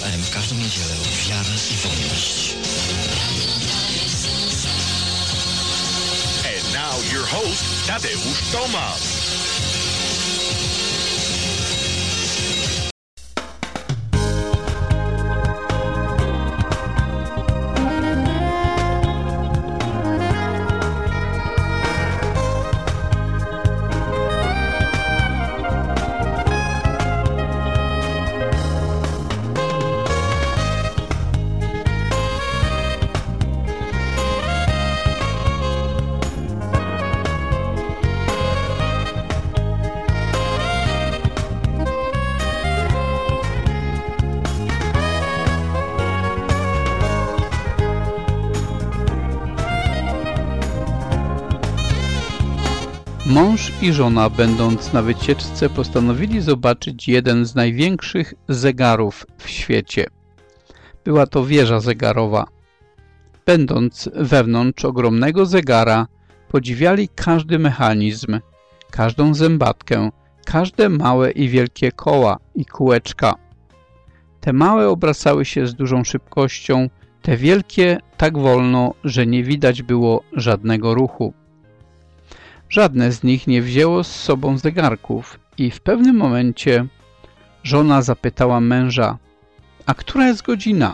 M w każdą niedzielę Wiara i Wolność. And now your host, Tadeusz Tomasz. Mąż i żona, będąc na wycieczce, postanowili zobaczyć jeden z największych zegarów w świecie. Była to wieża zegarowa. Będąc wewnątrz ogromnego zegara, podziwiali każdy mechanizm, każdą zębatkę, każde małe i wielkie koła i kółeczka. Te małe obracały się z dużą szybkością, te wielkie tak wolno, że nie widać było żadnego ruchu. Żadne z nich nie wzięło z sobą zegarków i w pewnym momencie żona zapytała męża: a która jest godzina?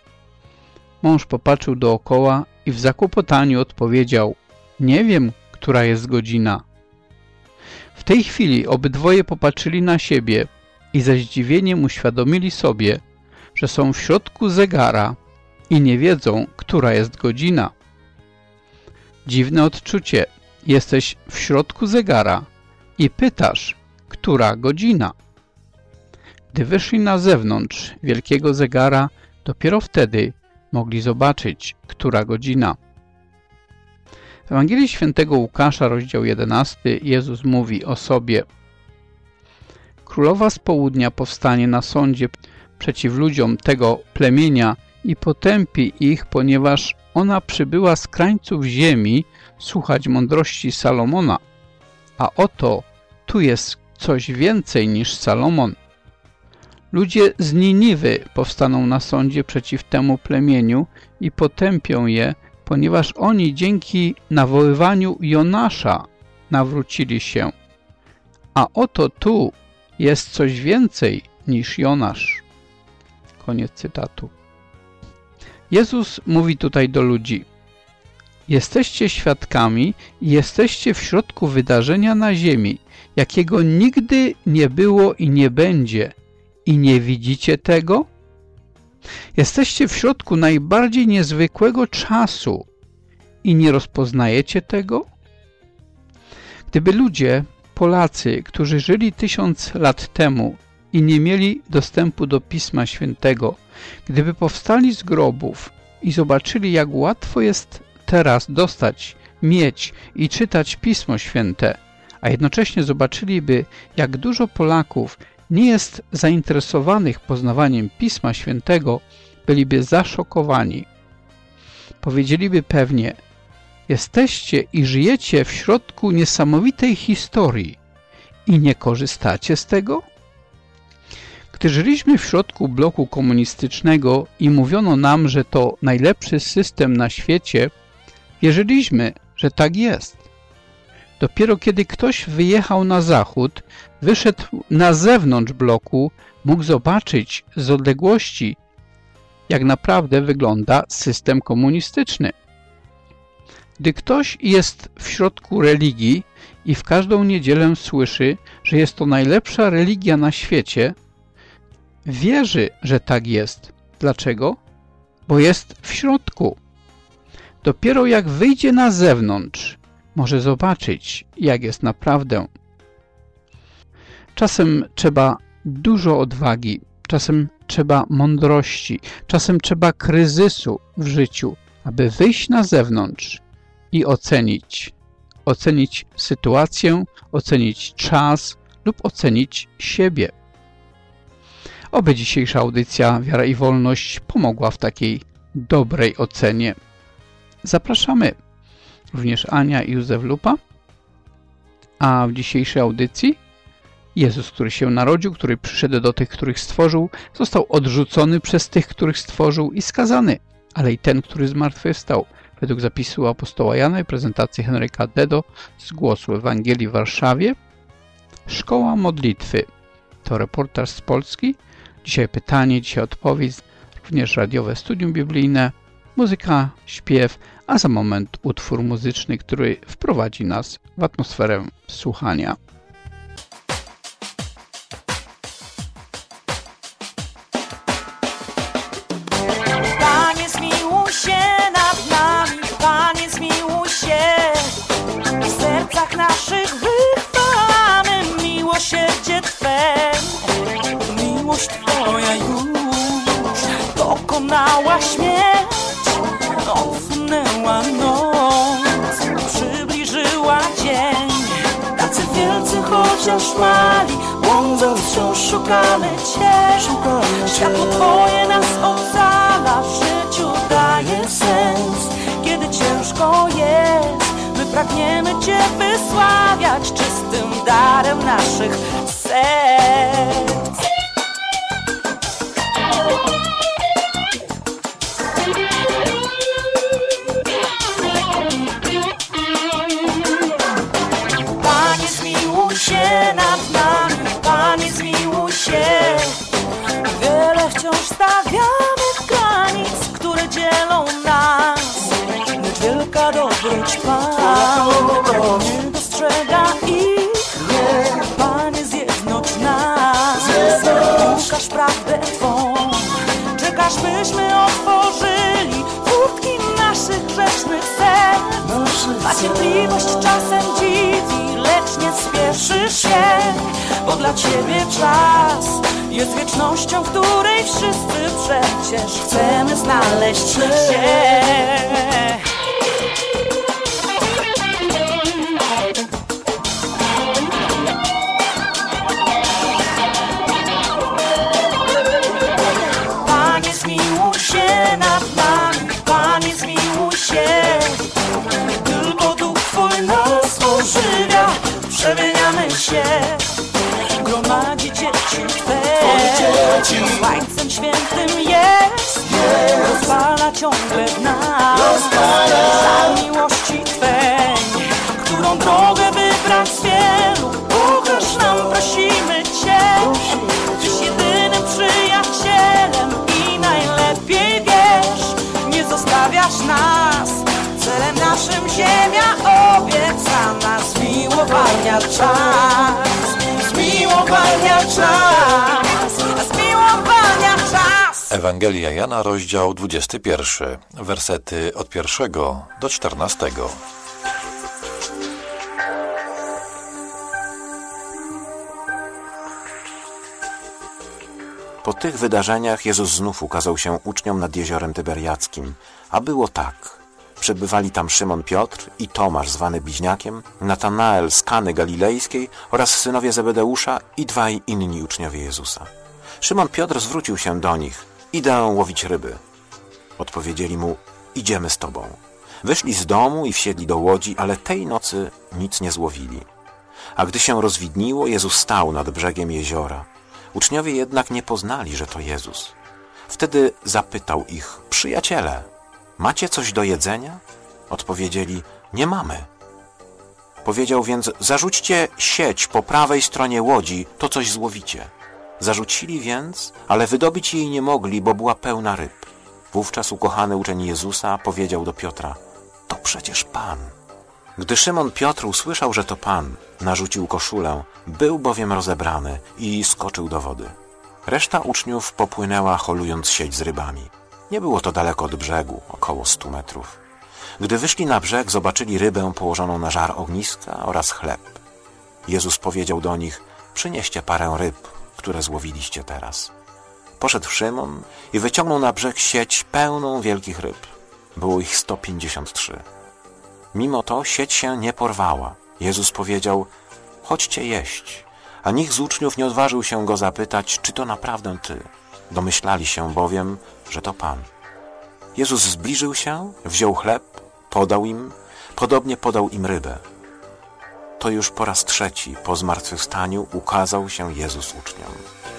Mąż popatrzył dookoła i w zakłopotaniu odpowiedział: nie wiem, która jest godzina. W tej chwili obydwoje popatrzyli na siebie i ze zdziwieniem uświadomili sobie, że są w środku zegara i nie wiedzą, która jest godzina. Dziwne odczucie. Jesteś w środku zegara i pytasz, która godzina. Gdy wyszli na zewnątrz wielkiego zegara, dopiero wtedy mogli zobaczyć, która godzina. W Ewangelii Świętego Łukasza, rozdział 11, Jezus mówi o sobie: Królowa z południa powstanie na sądzie przeciw ludziom tego plemienia i potępi ich, ponieważ ona przybyła z krańców ziemi słuchać mądrości Salomona. A oto tu jest coś więcej niż Salomon. Ludzie z Niniwy powstaną na sądzie przeciw temu plemieniu i potępią je, ponieważ oni dzięki nawoływaniu Jonasza nawrócili się. A oto tu jest coś więcej niż Jonasz. Koniec cytatu. Jezus mówi tutaj do ludzi: jesteście świadkami i jesteście w środku wydarzenia na ziemi, jakiego nigdy nie było i nie będzie, i nie widzicie tego? Jesteście w środku najbardziej niezwykłego czasu i nie rozpoznajecie tego? Gdyby ludzie, Polacy, którzy żyli 1000 lat temu i nie mieli dostępu do Pisma Świętego, gdyby powstali z grobów i zobaczyli, jak łatwo jest teraz mieć i czytać Pismo Święte, a jednocześnie zobaczyliby, jak dużo Polaków nie jest zainteresowanych poznawaniem Pisma Świętego, byliby zaszokowani. Powiedzieliby pewnie: jesteście i żyjecie w środku niesamowitej historii i nie korzystacie z tego? Gdy żyliśmy w środku bloku komunistycznego i mówiono nam, że to najlepszy system na świecie, wierzyliśmy, że tak jest. Dopiero kiedy ktoś wyjechał na zachód, wyszedł na zewnątrz bloku, mógł zobaczyć z odległości, jak naprawdę wygląda system komunistyczny. Gdy ktoś jest w środku religii i w każdą niedzielę słyszy, że jest to najlepsza religia na świecie, wierzy, że tak jest. Dlaczego? Bo jest w środku. Dopiero jak wyjdzie na zewnątrz, może zobaczyć, jak jest naprawdę. Czasem trzeba dużo odwagi, czasem trzeba mądrości, czasem trzeba kryzysu w życiu, aby wyjść na zewnątrz i ocenić sytuację, ocenić czas lub ocenić siebie. Oby dzisiejsza audycja Wiara i Wolność pomogła w takiej dobrej ocenie. Zapraszamy również Ania i Józef Lupa, a w dzisiejszej audycji Jezus, który się narodził, który przyszedł do tych, których stworzył, został odrzucony przez tych, których stworzył i skazany. Ale i ten, który zmartwychwstał, według zapisu apostoła Jana i prezentacji Henryka Dedo z Głosu Ewangelii w Warszawie. Szkoła modlitwy. To reportaż z Polski. Dzisiaj pytanie, dzisiaj odpowiedź. Również radiowe studium biblijne, muzyka, śpiew, a za moment utwór muzyczny, który wprowadzi nas w atmosferę słuchania. Panie, zmiłuj się nad nami, Panie, zmiłuj się. W sercach naszych wychwalamy miłosierdzie Twe. Miłość Twoja już pokonała śmierć, odsunęła noc, przybliżyła dzień. Tacy wielcy chociaż mali, błądząc wciąż szukamy Cię. Światło Twoje nas ocala, życiu daje sens. Kiedy ciężko jest, my pragniemy Cię wysławiać czystym darem naszych serc. Panie, zmiłuj się nad nami, Panie, zmiłuj się. Wiele wciąż stawiamy granic, które dzielą nas, lecz wielka dobroć Twa nie dostrzega ich. Panie, zjednocz nas, ukaż prawdę Twą. Czekasz, byśmy otworzyli furtki naszych grzesznych serc. A cierpliwość czasem dziwi, lecz nie spieszysz się, bo dla Ciebie czas jest wiecznością, w której wszyscy przecież chcemy znaleźć się. Panie, zmiłuj się nad nami, Panie, zmiłuj się. Tylko Duch Twój nas ożywia, przemieniamy się. Gromadzi dzieci Twe, Ojcem Świętym jest, rozpala ciągle w nas żar miłości Twej, którą drogę wybrać z wielu. Pokaż nam, prosimy Cię, Tyś jedynym przyjacielem i najlepiej wiesz, nie zostawiasz nas. Celem naszym ziemia obiecana, zmiłowania czas. Zmiłowania czas, zmiłowania czas. Ewangelia Jana, rozdział 21, wersety od 1 do 14. Po tych wydarzeniach Jezus znów ukazał się uczniom nad jeziorem Tyberiackim, a było tak. Przebywali tam Szymon Piotr i Tomasz zwany Bliźniakiem, Natanael z Kany Galilejskiej oraz synowie Zebedeusza i dwaj inni uczniowie Jezusa. Szymon Piotr zwrócił się do nich: idę łowić ryby. Odpowiedzieli mu: idziemy z Tobą. Wyszli z domu i wsiedli do łodzi, ale tej nocy nic nie złowili. A gdy się rozwidniło, Jezus stał nad brzegiem jeziora. Uczniowie jednak nie poznali, że to Jezus. Wtedy zapytał ich: przyjaciele, macie coś do jedzenia? Odpowiedzieli: nie mamy. Powiedział więc: zarzućcie sieć po prawej stronie łodzi, to coś złowicie. Zarzucili więc, ale wydobyć jej nie mogli, bo była pełna ryb. Wówczas ukochany uczeń Jezusa powiedział do Piotra: to przecież Pan. Gdy Szymon Piotr usłyszał, że to Pan, narzucił koszulę, był bowiem rozebrany i skoczył do wody. Reszta uczniów popłynęła, holując sieć z rybami. Nie było to daleko od brzegu, około 100 metrów. Gdy wyszli na brzeg, zobaczyli rybę położoną na żar ogniska oraz chleb. Jezus powiedział do nich: przynieście parę ryb, które złowiliście teraz. Poszedł Szymon i wyciągnął na brzeg sieć pełną wielkich ryb. Było ich 153. Mimo to sieć się nie porwała. Jezus powiedział: chodźcie jeść. A nikt z uczniów nie odważył się go zapytać, czy to naprawdę Ty. Domyślali się bowiem, że to Pan. Jezus zbliżył się, wziął chleb, podał im, podobnie podał im rybę. to już po raz trzeci po zmartwychwstaniu ukazał się Jezus uczniom.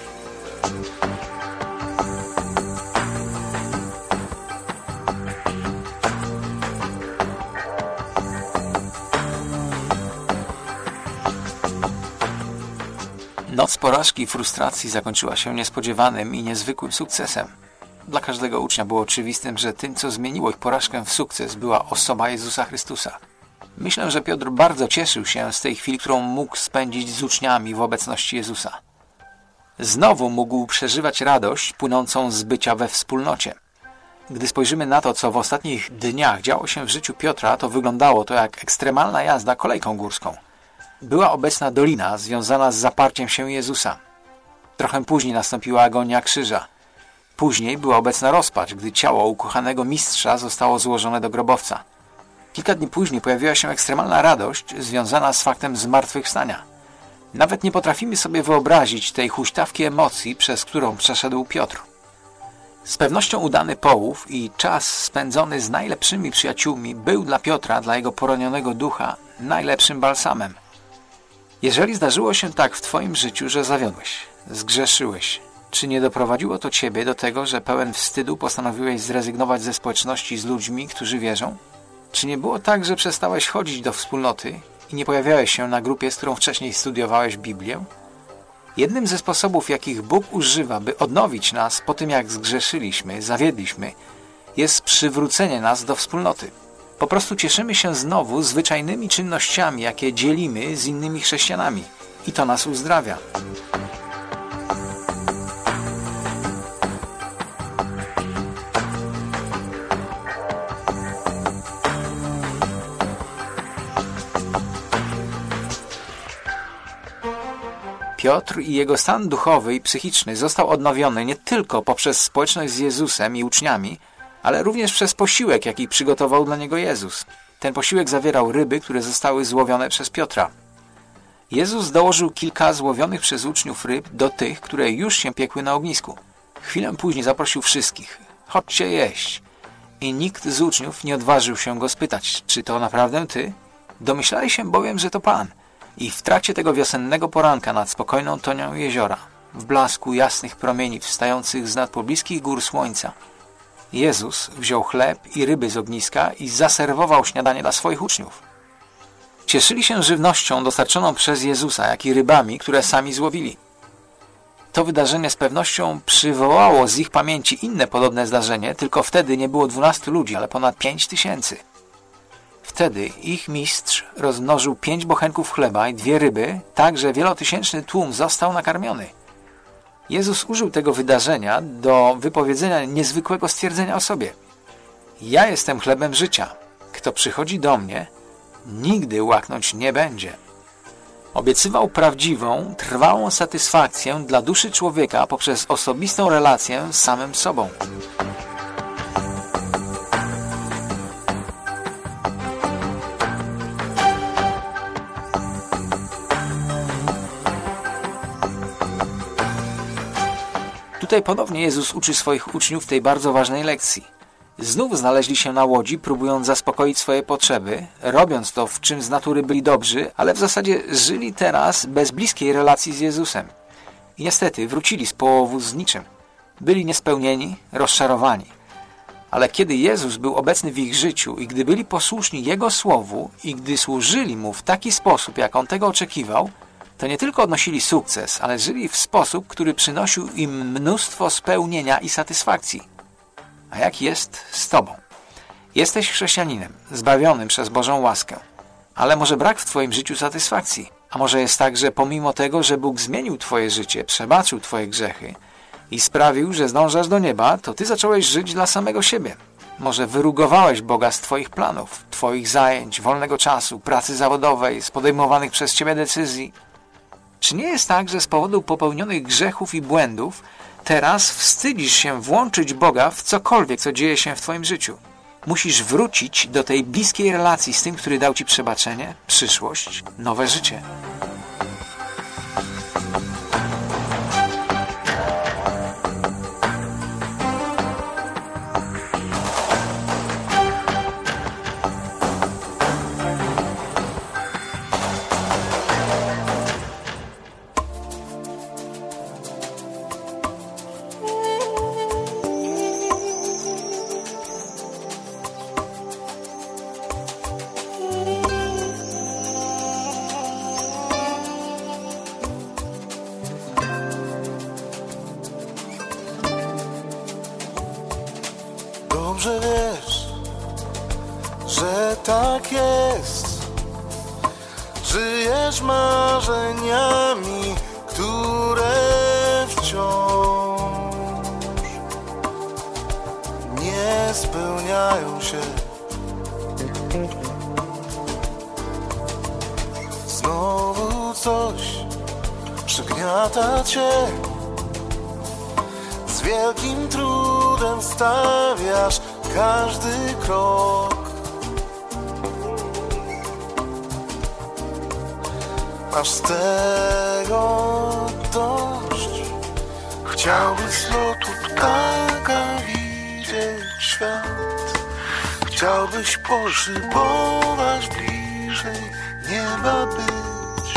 Noc porażki i frustracji zakończyła się niespodziewanym i niezwykłym sukcesem. Dla każdego ucznia było oczywistym, że tym, co zmieniło ich porażkę w sukces, była osoba Jezusa Chrystusa. Myślę, że Piotr bardzo cieszył się z tej chwili, którą mógł spędzić z uczniami w obecności Jezusa. Znowu mógł przeżywać radość płynącą z bycia we wspólnocie. Gdy spojrzymy na to, co w ostatnich dniach działo się w życiu Piotra, to wyglądało to jak ekstremalna jazda kolejką górską. Była obecna dolina związana z zaparciem się Jezusa. Trochę później nastąpiła agonia krzyża. Później była obecna rozpacz, gdy ciało ukochanego mistrza zostało złożone do grobowca. Kilka dni później pojawiła się ekstremalna radość związana z faktem zmartwychwstania. Nawet nie potrafimy sobie wyobrazić tej huśtawki emocji, przez którą przeszedł Piotr. Z pewnością udany połów i czas spędzony z najlepszymi przyjaciółmi był dla Piotra, dla jego poranionego ducha, najlepszym balsamem. Jeżeli zdarzyło się tak w Twoim życiu, że zawiodłeś, zgrzeszyłeś, czy nie doprowadziło to Ciebie do tego, że pełen wstydu postanowiłeś zrezygnować ze społeczności z ludźmi, którzy wierzą? Czy nie było tak, że przestałeś chodzić do wspólnoty i nie pojawiałeś się na grupie, z którą wcześniej studiowałeś Biblię? Jednym ze sposobów, jakich Bóg używa, by odnowić nas po tym, jak zgrzeszyliśmy, zawiedliśmy, jest przywrócenie nas do wspólnoty. Po prostu cieszymy się znowu zwyczajnymi czynnościami, jakie dzielimy z innymi chrześcijanami. I to nas uzdrawia. Piotr i jego stan duchowy i psychiczny został odnowiony nie tylko poprzez społeczność z Jezusem i uczniami, ale również przez posiłek, jaki przygotował dla niego Jezus. Ten posiłek zawierał ryby, które zostały złowione przez Piotra. Jezus dołożył kilka złowionych przez uczniów ryb do tych, które już się piekły na ognisku. Chwilę później zaprosił wszystkich. Chodźcie jeść. I nikt z uczniów nie odważył się go spytać, czy to naprawdę ty? Domyślali się bowiem, że to Pan. I w trakcie tego wiosennego poranka nad spokojną tonią jeziora, w blasku jasnych promieni wstających z nad pobliskich gór słońca, Jezus wziął chleb i ryby z ogniska i zaserwował śniadanie dla swoich uczniów. Cieszyli się żywnością dostarczoną przez Jezusa, jak i rybami, które sami złowili. To wydarzenie z pewnością przywołało z ich pamięci inne podobne zdarzenie, tylko wtedy nie było 12 ludzi, ale ponad 5000. Wtedy ich mistrz rozmnożył 5 bochenków chleba i 2 ryby, tak że wielotysięczny tłum został nakarmiony. Jezus użył tego wydarzenia do wypowiedzenia niezwykłego stwierdzenia o sobie. Ja jestem chlebem życia. Kto przychodzi do mnie, nigdy łaknąć nie będzie. Obiecywał prawdziwą, trwałą satysfakcję dla duszy człowieka poprzez osobistą relację z samym sobą. Tutaj ponownie Jezus uczy swoich uczniów tej bardzo ważnej lekcji. Znów znaleźli się na łodzi, próbując zaspokoić swoje potrzeby, robiąc to, w czym z natury byli dobrzy, ale w zasadzie żyli teraz bez bliskiej relacji z Jezusem. I niestety wrócili z połowu z niczym. Byli niespełnieni, rozczarowani. Ale kiedy Jezus był obecny w ich życiu i gdy byli posłuszni Jego słowu i gdy służyli Mu w taki sposób, jak On tego oczekiwał, to nie tylko odnosili sukces, ale żyli w sposób, który przynosił im mnóstwo spełnienia i satysfakcji. A jak jest z Tobą? Jesteś chrześcijaninem, zbawionym przez Bożą łaskę, ale może brak w Twoim życiu satysfakcji. A może jest tak, że pomimo tego, że Bóg zmienił Twoje życie, przebaczył Twoje grzechy i sprawił, że zdążasz do nieba, to Ty zacząłeś żyć dla samego siebie. Może wyrugowałeś Boga z Twoich planów, Twoich zajęć, wolnego czasu, pracy zawodowej, z podejmowanych przez Ciebie decyzji. Czy nie jest tak, że z powodu popełnionych grzechów i błędów teraz wstydzisz się włączyć Boga w cokolwiek, co dzieje się w Twoim życiu? Musisz wrócić do tej bliskiej relacji z tym, który dał Ci przebaczenie, przyszłość, nowe życie. dobrze wiesz, że tak jest. Żyjesz marzeniami, które wciąż nie spełniają się. Znowu coś przygniata cię. Z wielkim trudem stawiasz każdy krok. Masz z tego dość. Chciałbyś z lotu ptaka widzieć świat. Chciałbyś poszybować bliżej nieba być.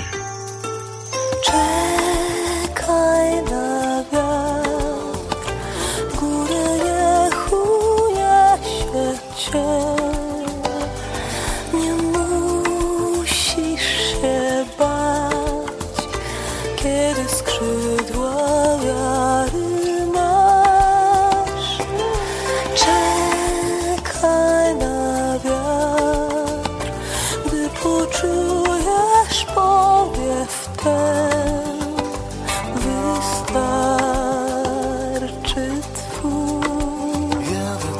Czekaj na wiatr, w górę niech uniesie cię. Nie musisz się bać, kiedy skrzydła wiary masz. Czekaj na wiatr, gdy poczujesz powiew ten, wystarczy twój jeden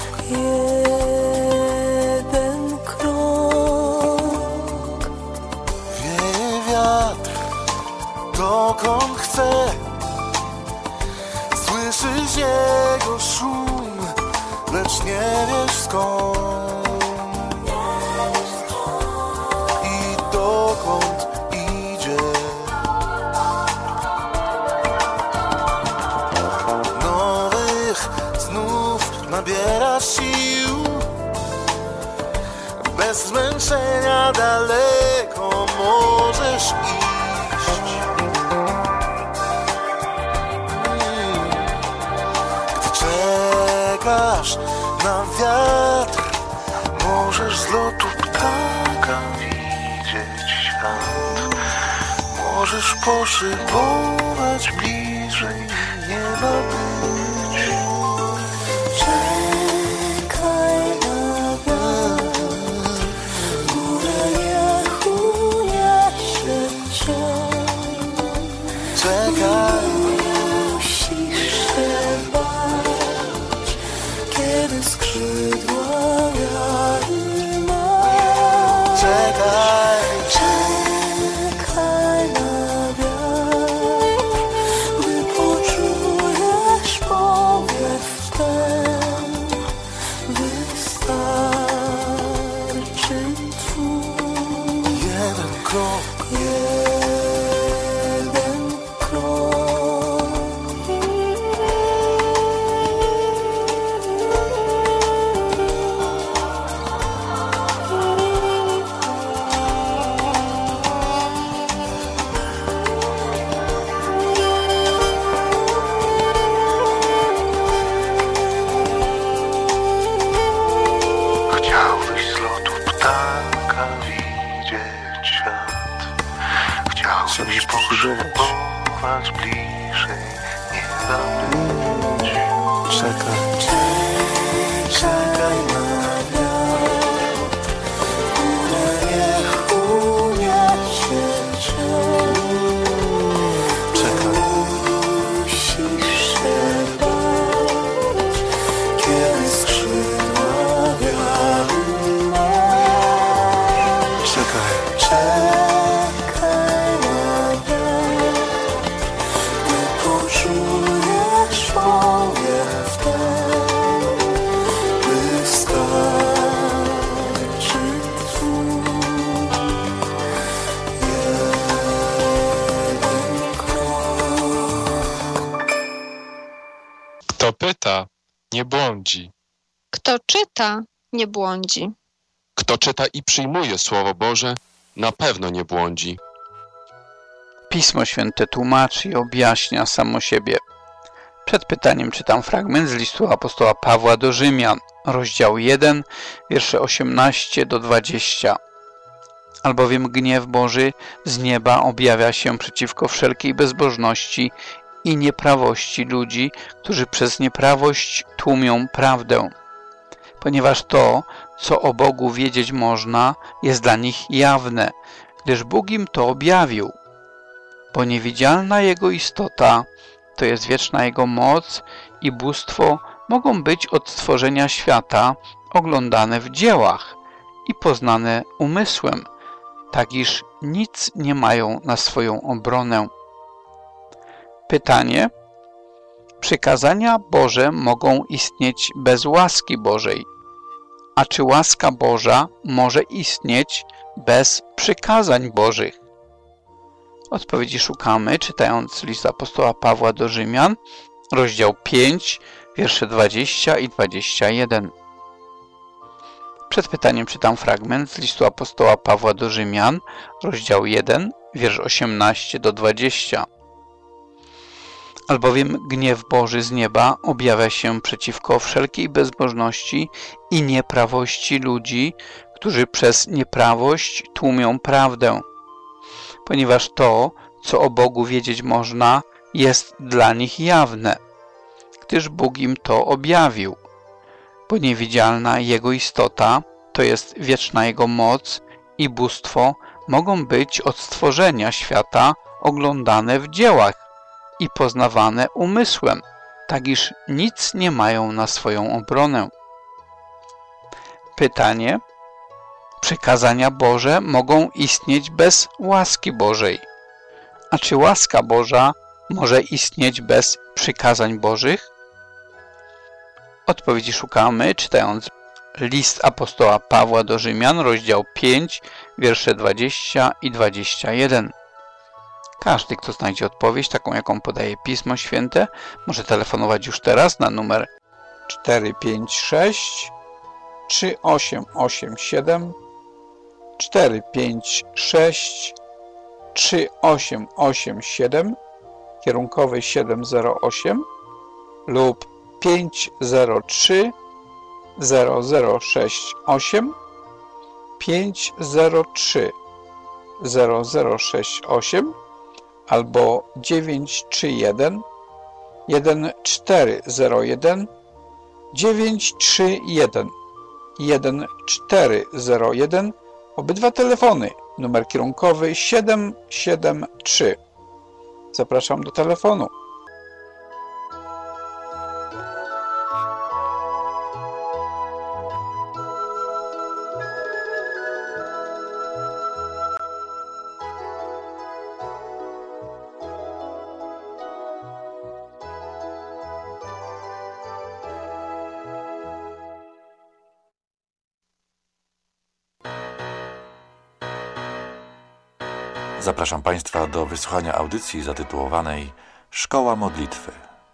krok. Wieje wiatr, dokąd chce. Słyszysz jego szum, lecz nie wiesz skąd i dokąd idzie. Nowych znów nabierasz sił. Bez zmęczenia daleko możesz iść. Gdy czekasz na wiatr, możesz z lotu ptaka widzieć świat. Możesz poszybować bliżej nieba być. Czekaj na wiatr, w górę niech uniesie cię. Czekaj, Musisz się bać, kiedy skrzydła wiary masz. czekaj. Czekaj na wiatr, gdy poczujesz powiew ten, wystarczy twój Jeden krok. jeden krok. Chciałbyś z lotu ptaka widzieć świat. Chciałbyś poszybować bliżej nieba być. Czekaj, czekaj na wiatr, w górę niech uniesie cię. Czekaj, Musisz się bać, kiedy skrzydła wiary masz. czekaj. Czekaj na wiatr, gdy poczujesz powiew ten, wystarczy twój jeden krok. Kto pyta, nie błądzi. Kto czyta, nie błądzi. Kto czyta i przyjmuje Słowo Boże, na pewno nie błądzi. Pismo Święte tłumaczy i objaśnia samo siebie. Przed pytaniem czytam fragment z listu apostoła Pawła do Rzymian, rozdział 1, wiersze 18 do 20. Albowiem gniew Boży z nieba objawia się przeciwko wszelkiej bezbożności i nieprawości ludzi, którzy przez nieprawość tłumią prawdę. ponieważ to, co o Bogu wiedzieć można, jest dla nich jawne, gdyż Bóg im to objawił. Bo niewidzialna Jego istota, to jest wieczna Jego moc i bóstwo, mogą być od stworzenia świata oglądane w dziełach i poznane umysłem, tak iż nic nie mają na swoją obronę. Pytanie: przykazania Boże mogą istnieć bez łaski Bożej. A czy łaska Boża może istnieć bez przykazań Bożych? Odpowiedzi szukamy, czytając list apostoła Pawła do Rzymian, rozdział 5, wiersze 20 i 21. Przed pytaniem czytam fragment z listu apostoła Pawła do Rzymian, rozdział 1, wiersz 18 do 20. Albowiem gniew Boży z nieba objawia się przeciwko wszelkiej bezbożności i nieprawości ludzi, którzy przez nieprawość tłumią prawdę. Ponieważ to, co o Bogu wiedzieć można, jest dla nich jawne, gdyż Bóg im to objawił. Bo niewidzialna Jego istota, to jest wieczna Jego moc i bóstwo, mogą być od stworzenia świata oglądane w dziełach i poznawane umysłem, tak iż nic nie mają na swoją obronę. Pytanie: przykazania Boże mogą istnieć bez łaski Bożej. A czy łaska Boża może istnieć bez przykazań Bożych? Odpowiedzi szukamy, czytając list apostoła Pawła do Rzymian, rozdział 5, wiersze 20 i 21. Każdy, kto znajdzie odpowiedź, taką jaką podaje Pismo Święte, może telefonować już teraz na numer 456 3887 456 3887 kierunkowy 708 lub 503 0068 503 0068 albo 931 1401 931 1401. Obydwa telefony, numer kierunkowy 773. Zapraszam do telefonu. Zapraszam Państwa do wysłuchania audycji zatytułowanej Szkoła Modlitwy.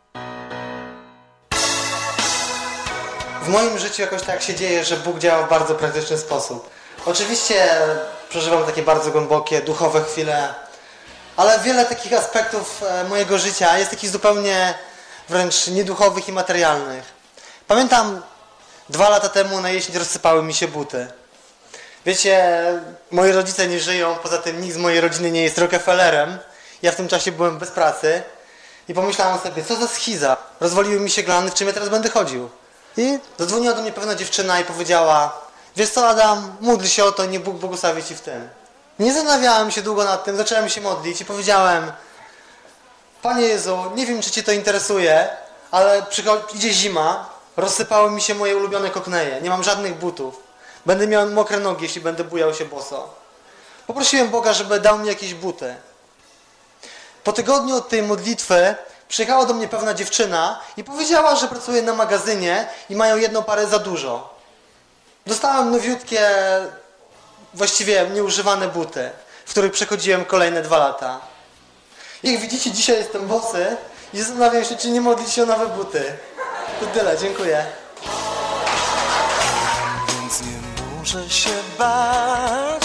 W moim życiu jakoś tak się dzieje, że Bóg działa w bardzo praktyczny sposób. Oczywiście przeżywam takie bardzo głębokie, duchowe chwile, ale wiele takich aspektów mojego życia jest takich zupełnie wręcz nieduchowych i materialnych. Pamiętam 2 lata temu na jesień rozsypały mi się buty. Wiecie, moi rodzice nie żyją, poza tym nikt z mojej rodziny nie jest Rockefellerem. Ja w tym czasie byłem bez pracy i pomyślałem sobie, co za schiza. Rozwaliły mi się glany, w czym ja teraz będę chodził. I zadzwoniła do mnie pewna dziewczyna i powiedziała: wiesz co, Adam, módl się o to, niech Bóg błogosławi ci w tym. Nie zastanawiałem się długo nad tym, zacząłem się modlić i powiedziałem: Panie Jezu, nie wiem, czy cię to interesuje, ale idzie zima, rozsypały mi się moje ulubione kokneje, nie mam żadnych butów. Będę miał mokre nogi, jeśli będę bujał się boso. Poprosiłem Boga, żeby dał mi jakieś buty. Po tygodniu od tej modlitwy przyjechała do mnie pewna dziewczyna i powiedziała, że pracuje na magazynie i mają jedną parę za dużo. Dostałem nowiutkie, właściwie nieużywane buty, w których przechodziłem kolejne 2 lata. Jak widzicie, dzisiaj jestem bosy i zastanawiam się, czy nie modlić się o nowe buty. To tyle, dziękuję. Więc nie muszę się bać.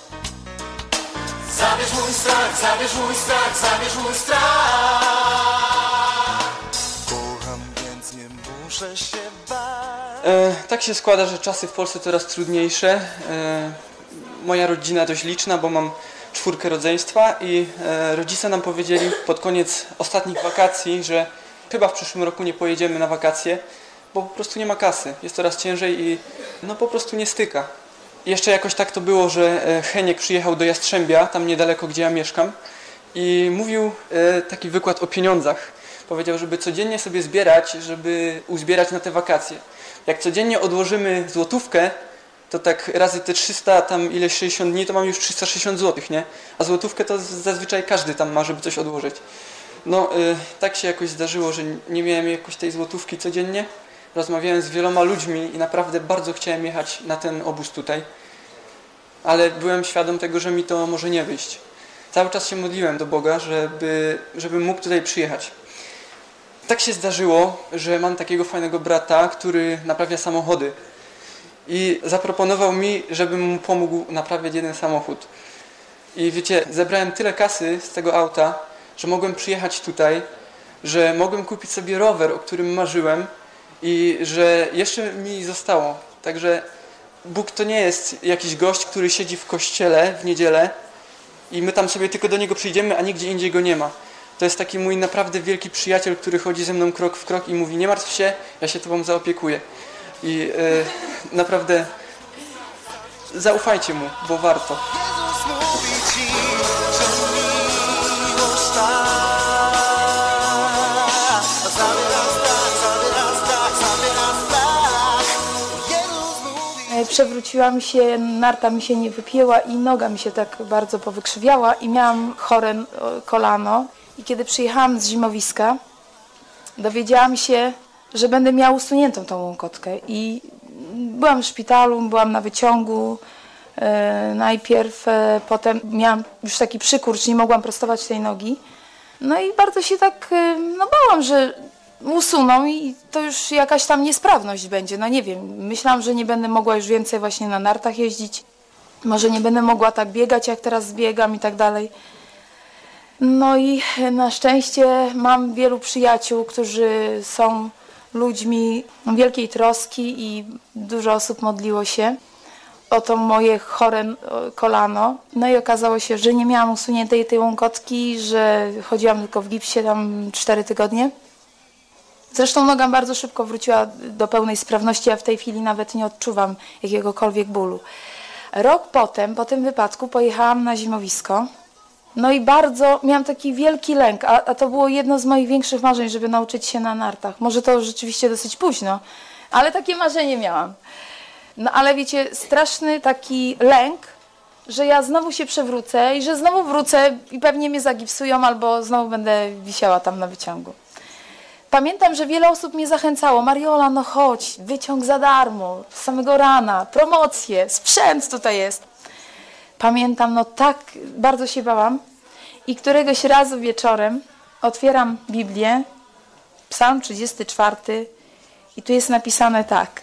Zabierz mój strach, zabierz mój strach, zabierz mój strach. Kocham, więc nie muszę się bać. Tak się składa, że czasy w Polsce coraz trudniejsze. Moja rodzina dość liczna, bo mam 4 rodzeństwa i rodzice nam powiedzieli pod koniec ostatnich wakacji, że chyba w przyszłym roku nie pojedziemy na wakacje, bo po prostu nie ma kasy. Jest coraz ciężej i no po prostu nie styka. I jeszcze jakoś tak to było, że Heniek przyjechał do Jastrzębia, tam niedaleko, gdzie ja mieszkam, i mówił taki wykład o pieniądzach. Powiedział, żeby codziennie sobie zbierać, żeby uzbierać na te wakacje. Jak codziennie odłożymy złotówkę, to tak razy te 300, tam ileś 60 dni, to mam już 360 zł, nie? A złotówkę to zazwyczaj każdy tam ma, żeby coś odłożyć. No, tak się jakoś zdarzyło, że nie miałem jakoś tej złotówki codziennie. Rozmawiałem z wieloma ludźmi i naprawdę bardzo chciałem jechać na ten obóz tutaj. Ale byłem świadom tego, że mi to może nie wyjść. Cały czas się modliłem do Boga, żebym mógł tutaj przyjechać. Tak się zdarzyło, że mam takiego fajnego brata, który naprawia samochody. I zaproponował mi, żebym mu pomógł naprawiać jeden samochód. I wiecie, zebrałem tyle kasy z tego auta, że mogłem przyjechać tutaj, że mogłem kupić sobie rower, o którym marzyłem i że jeszcze mi zostało. Także Bóg to nie jest jakiś gość, który siedzi w kościele w niedzielę i my tam sobie tylko do Niego przyjdziemy, a nigdzie indziej Go nie ma. To jest taki mój naprawdę wielki przyjaciel, który chodzi ze mną krok w krok i mówi: nie martw się, ja się Tobą zaopiekuję. I naprawdę zaufajcie Mu, bo warto. Jezus mówi ci, że miłość ta zabiera strach. Jezus mówi... Przewróciłam się, narta mi się nie wypięła i noga mi się tak bardzo powykrzywiała i miałam chore kolano. I kiedy przyjechałam z zimowiska, dowiedziałam się, że będę miała usuniętą tą łąkotkę. I byłam w szpitalu, byłam na wyciągu najpierw, potem miałam już taki przykurcz, nie mogłam prostować tej nogi. No i bardzo się tak bałam, że usuną i to już jakaś tam niesprawność będzie. No nie wiem, myślałam, że nie będę mogła już więcej właśnie na nartach jeździć. Może nie będę mogła tak biegać, jak teraz biegam i tak dalej. No i na szczęście mam wielu przyjaciół, którzy są ludźmi wielkiej troski i dużo osób modliło się o to moje chore kolano. No i okazało się, że nie miałam usuniętej tej łąkotki, że chodziłam tylko w gipsie tam 4 tygodnie. Zresztą noga bardzo szybko wróciła do pełnej sprawności, a w tej chwili nawet nie odczuwam jakiegokolwiek bólu. Rok potem, po tym wypadku, pojechałam na zimowisko. No i bardzo miałam taki wielki lęk, a to było jedno z moich większych marzeń, żeby nauczyć się na nartach. Może to rzeczywiście dosyć późno, ale takie marzenie miałam. No ale wiecie, straszny taki lęk, że ja znowu się przewrócę i że znowu wrócę i pewnie mnie zagipsują albo znowu będę wisiała tam na wyciągu. Pamiętam, że wiele osób mnie zachęcało: Mariola, no chodź, wyciąg za darmo, z samego rana, promocje, sprzęt tutaj jest. Pamiętam, no tak bardzo się bałam i któregoś razu wieczorem otwieram Biblię, Psalm 34 i tu jest napisane tak: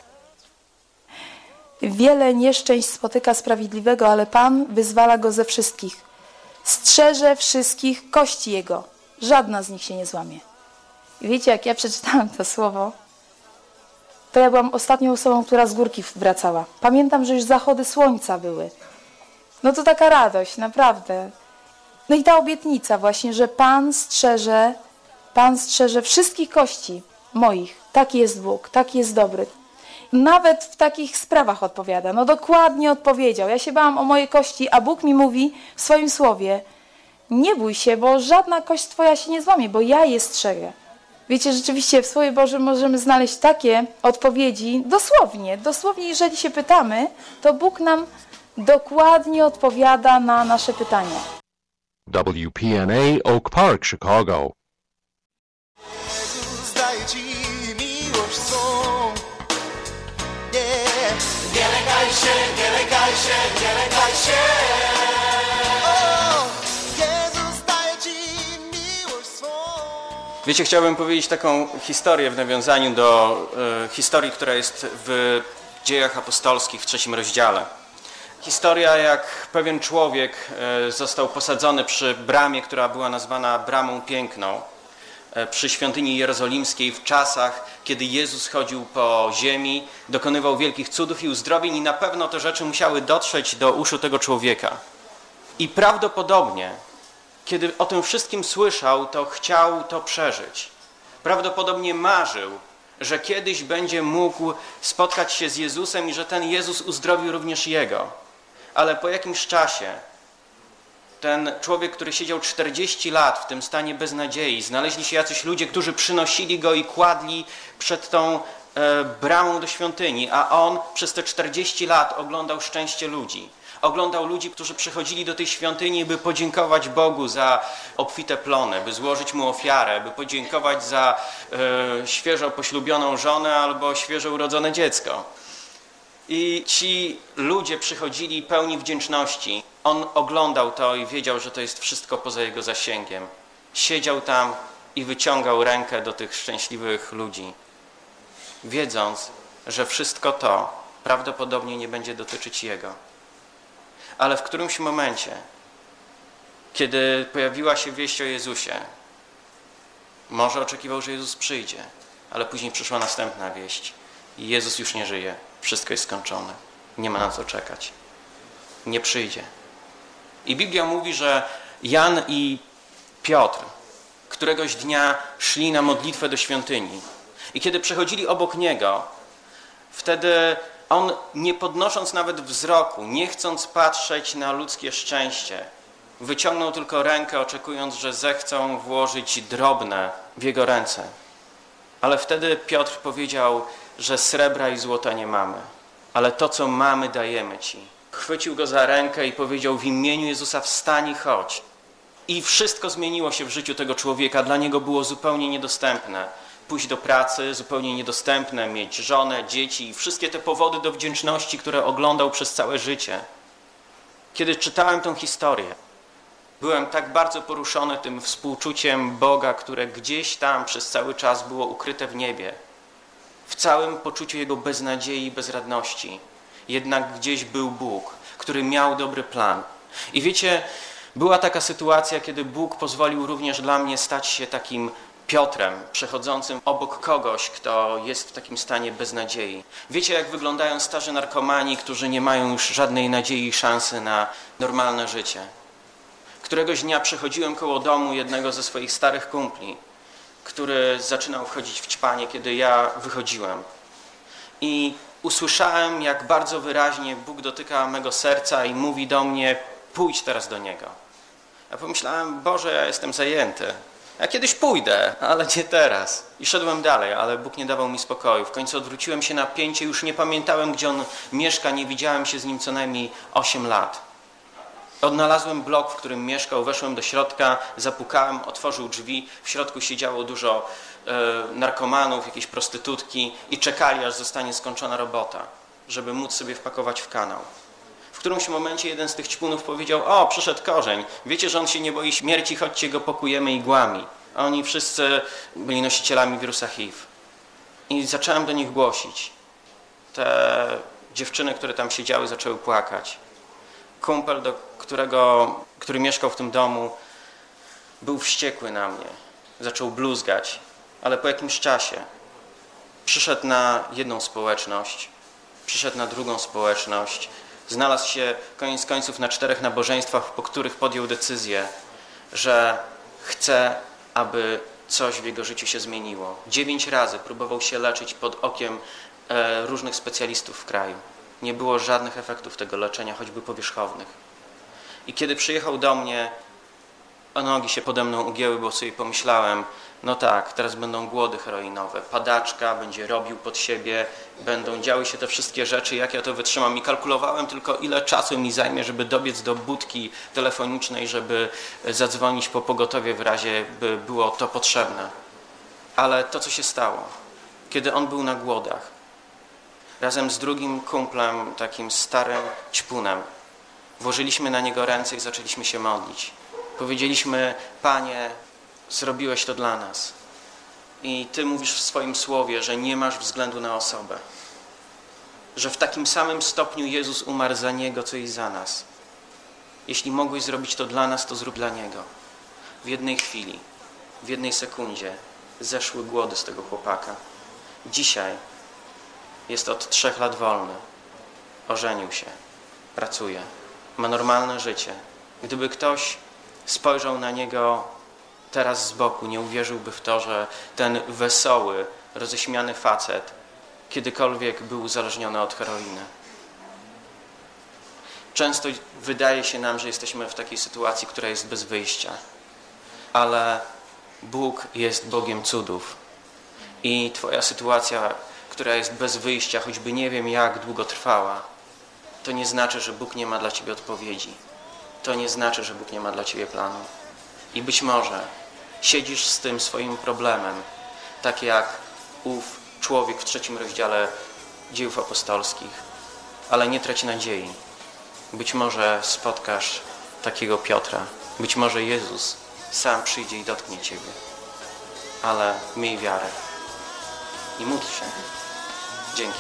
wiele nieszczęść spotyka sprawiedliwego, ale Pan wyzwala go ze wszystkich. Strzeże wszystkich kości jego, żadna z nich się nie złamie. I wiecie, jak ja przeczytałam to słowo, to ja byłam ostatnią osobą, która z górki wracała. Pamiętam, że już zachody słońca były. No to taka radość, naprawdę. No i ta obietnica właśnie, że Pan strzeże wszystkich kości moich. Taki jest Bóg, taki jest dobry. Nawet w takich sprawach odpowiada. No dokładnie odpowiedział. Ja się bałam o moje kości, a Bóg mi mówi w swoim słowie: nie bój się, bo żadna kość twoja się nie złamie, bo ja je strzegę. Wiecie, rzeczywiście w Słowie Bożym możemy znaleźć takie odpowiedzi dosłownie, jeżeli się pytamy, to Bóg nam dokładnie odpowiada na nasze pytania. WPNA Oak Park, Chicago. Jezus daje ci miłość swą. Nie lękaj się, nie lękaj się, nie lękaj się. Jezus daje ci miłość swą. Wiecie, chciałbym powiedzieć taką historię w nawiązaniu do historii, która jest w Dziejach Apostolskich w 3 rozdziale. Historia, jak pewien człowiek został posadzony przy bramie, która była nazwana Bramą Piękną, przy świątyni jerozolimskiej w czasach, kiedy Jezus chodził po ziemi, dokonywał wielkich cudów i uzdrowień i na pewno te rzeczy musiały dotrzeć do uszu tego człowieka. I prawdopodobnie, kiedy o tym wszystkim słyszał, to chciał to przeżyć. Prawdopodobnie marzył, że kiedyś będzie mógł spotkać się z Jezusem i że ten Jezus uzdrowił również jego. Ale po jakimś czasie ten człowiek, który siedział 40 lat w tym stanie beznadziei, znaleźli się jacyś ludzie, którzy przynosili go i kładli przed tą bramą do świątyni, a on przez te 40 lat oglądał szczęście ludzi. Oglądał ludzi, którzy przychodzili do tej świątyni, by podziękować Bogu za obfite plony, by złożyć Mu ofiarę, by podziękować za świeżo poślubioną żonę albo świeżo urodzone dziecko. I ci ludzie przychodzili pełni wdzięczności. On oglądał to i wiedział, że to jest wszystko poza jego zasięgiem. Siedział tam i wyciągał rękę do tych szczęśliwych ludzi, wiedząc, że wszystko to prawdopodobnie nie będzie dotyczyć jego. Ale w którymś momencie, kiedy pojawiła się wieść o Jezusie, może oczekiwał, że Jezus przyjdzie, ale później przyszła następna wieść i Jezus już nie żyje. Wszystko jest skończone. Nie ma na co czekać. Nie przyjdzie. I Biblia mówi, że Jan i Piotr któregoś dnia szli na modlitwę do świątyni. I kiedy przechodzili obok niego, wtedy on, nie podnosząc nawet wzroku, nie chcąc patrzeć na ludzkie szczęście, wyciągnął tylko rękę, oczekując, że zechcą włożyć drobne w jego ręce. Ale wtedy Piotr powiedział, że srebra i złota nie mamy, ale to, co mamy, dajemy Ci. Chwycił go za rękę i powiedział: w imieniu Jezusa wstań i chodź. I wszystko zmieniło się w życiu tego człowieka. Dla niego było zupełnie niedostępne pójść do pracy, zupełnie niedostępne mieć żonę, dzieci i wszystkie te powody do wdzięczności, które oglądał przez całe życie. Kiedy czytałem tę historię, byłem tak bardzo poruszony tym współczuciem Boga, które gdzieś tam przez cały czas było ukryte w niebie. W całym poczuciu Jego beznadziei i bezradności. Jednak gdzieś był Bóg, który miał dobry plan. I wiecie, była taka sytuacja, kiedy Bóg pozwolił również dla mnie stać się takim Piotrem, przechodzącym obok kogoś, kto jest w takim stanie beznadziei. Wiecie, jak wyglądają starzy narkomani, którzy nie mają już żadnej nadziei i szansy na normalne życie. Któregoś dnia przechodziłem koło domu jednego ze swoich starych kumpli, który zaczynał wchodzić w ćpanie, kiedy ja wychodziłem. I usłyszałem, jak bardzo wyraźnie Bóg dotyka mego serca i mówi do mnie: pójdź teraz do niego. Ja pomyślałem: Boże, ja jestem zajęty. Ja kiedyś pójdę, ale nie teraz. I szedłem dalej, ale Bóg nie dawał mi spokoju. W końcu odwróciłem się na pięcie, już nie pamiętałem, gdzie on mieszka, nie widziałem się z nim co najmniej 8 lat. Odnalazłem blok, w którym mieszkał, weszłem do środka, zapukałem, otworzył drzwi. W środku siedziało dużo narkomanów, jakieś prostytutki i czekali, aż zostanie skończona robota, żeby móc sobie wpakować w kanał. W którymś momencie jeden z tych ćpunów powiedział: o, przyszedł korzeń, wiecie, że on się nie boi śmierci, chodźcie go pokujemy igłami. A oni wszyscy byli nosicielami wirusa HIV. I zacząłem do nich głosić. Te dziewczyny, które tam siedziały, zaczęły płakać. Kumpel, który mieszkał w tym domu, był wściekły na mnie. Zaczął bluzgać, ale po jakimś czasie przyszedł na jedną społeczność, przyszedł na drugą społeczność, znalazł się koniec końców na 4 nabożeństwach, po których podjął decyzję, że chce, aby coś w jego życiu się zmieniło. 9 razy próbował się leczyć pod okiem różnych specjalistów w kraju. Nie było żadnych efektów tego leczenia, choćby powierzchownych. I kiedy przyjechał do mnie, nogi się pode mną ugięły, bo sobie pomyślałem: no tak, teraz będą głody heroinowe, padaczka będzie robił pod siebie, będą działy się te wszystkie rzeczy, jak ja to wytrzymam. I kalkulowałem tylko, ile czasu mi zajmie, żeby dobiec do budki telefonicznej, żeby zadzwonić po pogotowie w razie, by było to potrzebne. Ale to, co się stało, kiedy on był na głodach, razem z drugim kumplem, takim starym ćpunem, włożyliśmy na niego ręce i zaczęliśmy się modlić. Powiedzieliśmy: Panie, zrobiłeś to dla nas. I Ty mówisz w swoim słowie, że nie masz względu na osobę. Że w takim samym stopniu Jezus umarł za Niego, co i za nas. Jeśli mogłeś zrobić to dla nas, to zrób dla Niego. W jednej chwili, w jednej sekundzie zeszły głody z tego chłopaka. Dzisiaj jest od 3 lat wolny. Ożenił się, pracuje, ma normalne życie. Gdyby ktoś spojrzał na niego teraz z boku, nie uwierzyłby w to, że ten wesoły, roześmiany facet kiedykolwiek był uzależniony od heroiny. Często wydaje się nam, że jesteśmy w takiej sytuacji, która jest bez wyjścia. Ale Bóg jest Bogiem cudów. I twoja sytuacja, która jest bez wyjścia, choćby nie wiem jak długo trwała, to nie znaczy, że Bóg nie ma dla ciebie odpowiedzi. To nie znaczy, że Bóg nie ma dla ciebie planu. I być może siedzisz z tym swoim problemem, tak jak ów człowiek w 3 rozdziale Dziejów Apostolskich, ale nie trać nadziei. Być może spotkasz takiego Piotra. Być może Jezus sam przyjdzie i dotknie ciebie. Ale miej wiarę i módl się. Dzięki.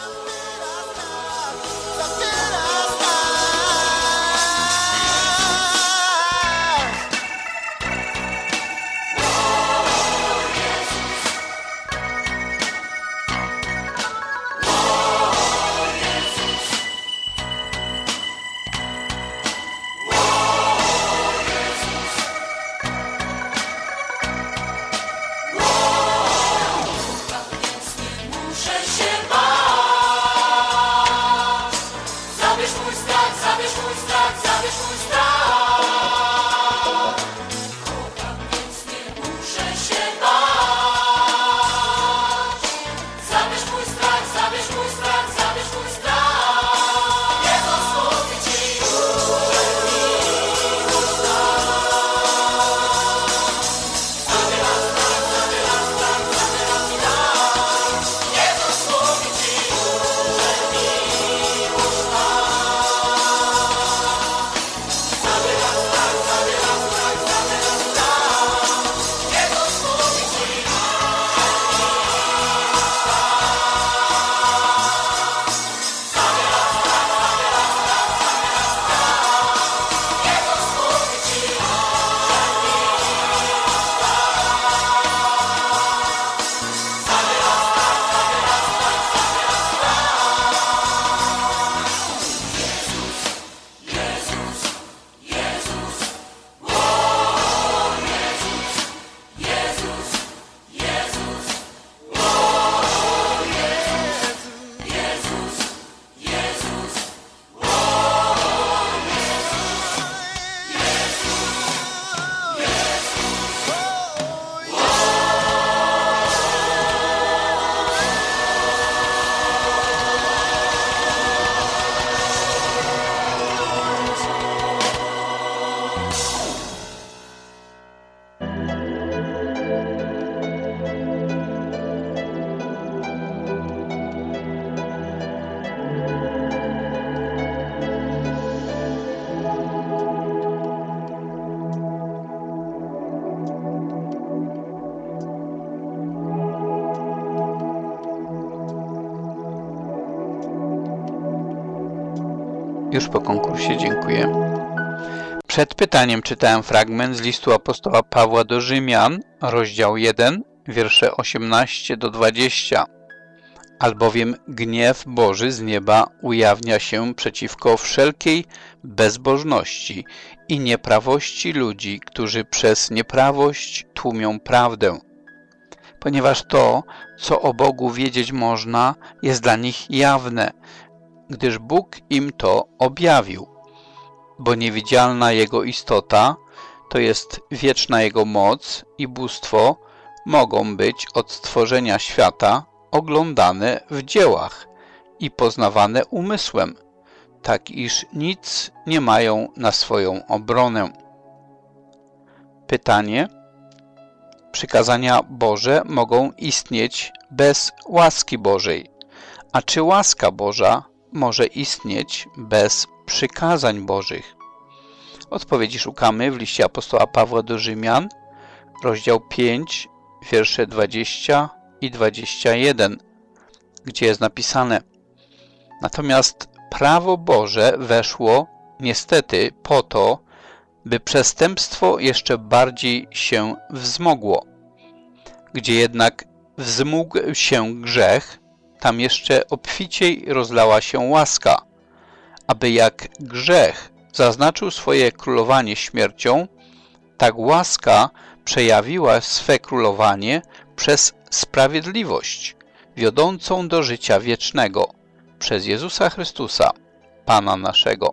Już po konkursie, dziękuję. Przed pytaniem czytałem fragment z listu apostoła Pawła do Rzymian, rozdział 1, wiersze 18 do 20. Albowiem gniew Boży z nieba ujawnia się przeciwko wszelkiej bezbożności i nieprawości ludzi, którzy przez nieprawość tłumią prawdę. Ponieważ to, co o Bogu wiedzieć można, jest dla nich jawne, gdyż Bóg im to objawił. Bo niewidzialna Jego istota, to jest wieczna Jego moc i bóstwo, mogą być od stworzenia świata oglądane w dziełach i poznawane umysłem, tak iż nic nie mają na swoją obronę. Pytanie: przykazania Boże mogą istnieć bez łaski Bożej, a czy łaska Boża może istnieć bez przykazań Bożych? Odpowiedzi szukamy w liście apostoła Pawła do Rzymian, rozdział 5, wiersze 20 i 21, gdzie jest napisane: natomiast prawo Boże weszło niestety po to, by przestępstwo jeszcze bardziej się wzmogło. Gdzie jednak wzmógł się grzech, tam jeszcze obficiej rozlała się łaska, aby jak grzech zaznaczył swoje królowanie śmiercią, tak łaska przejawiła swe królowanie przez sprawiedliwość, wiodącą do życia wiecznego, przez Jezusa Chrystusa, Pana naszego.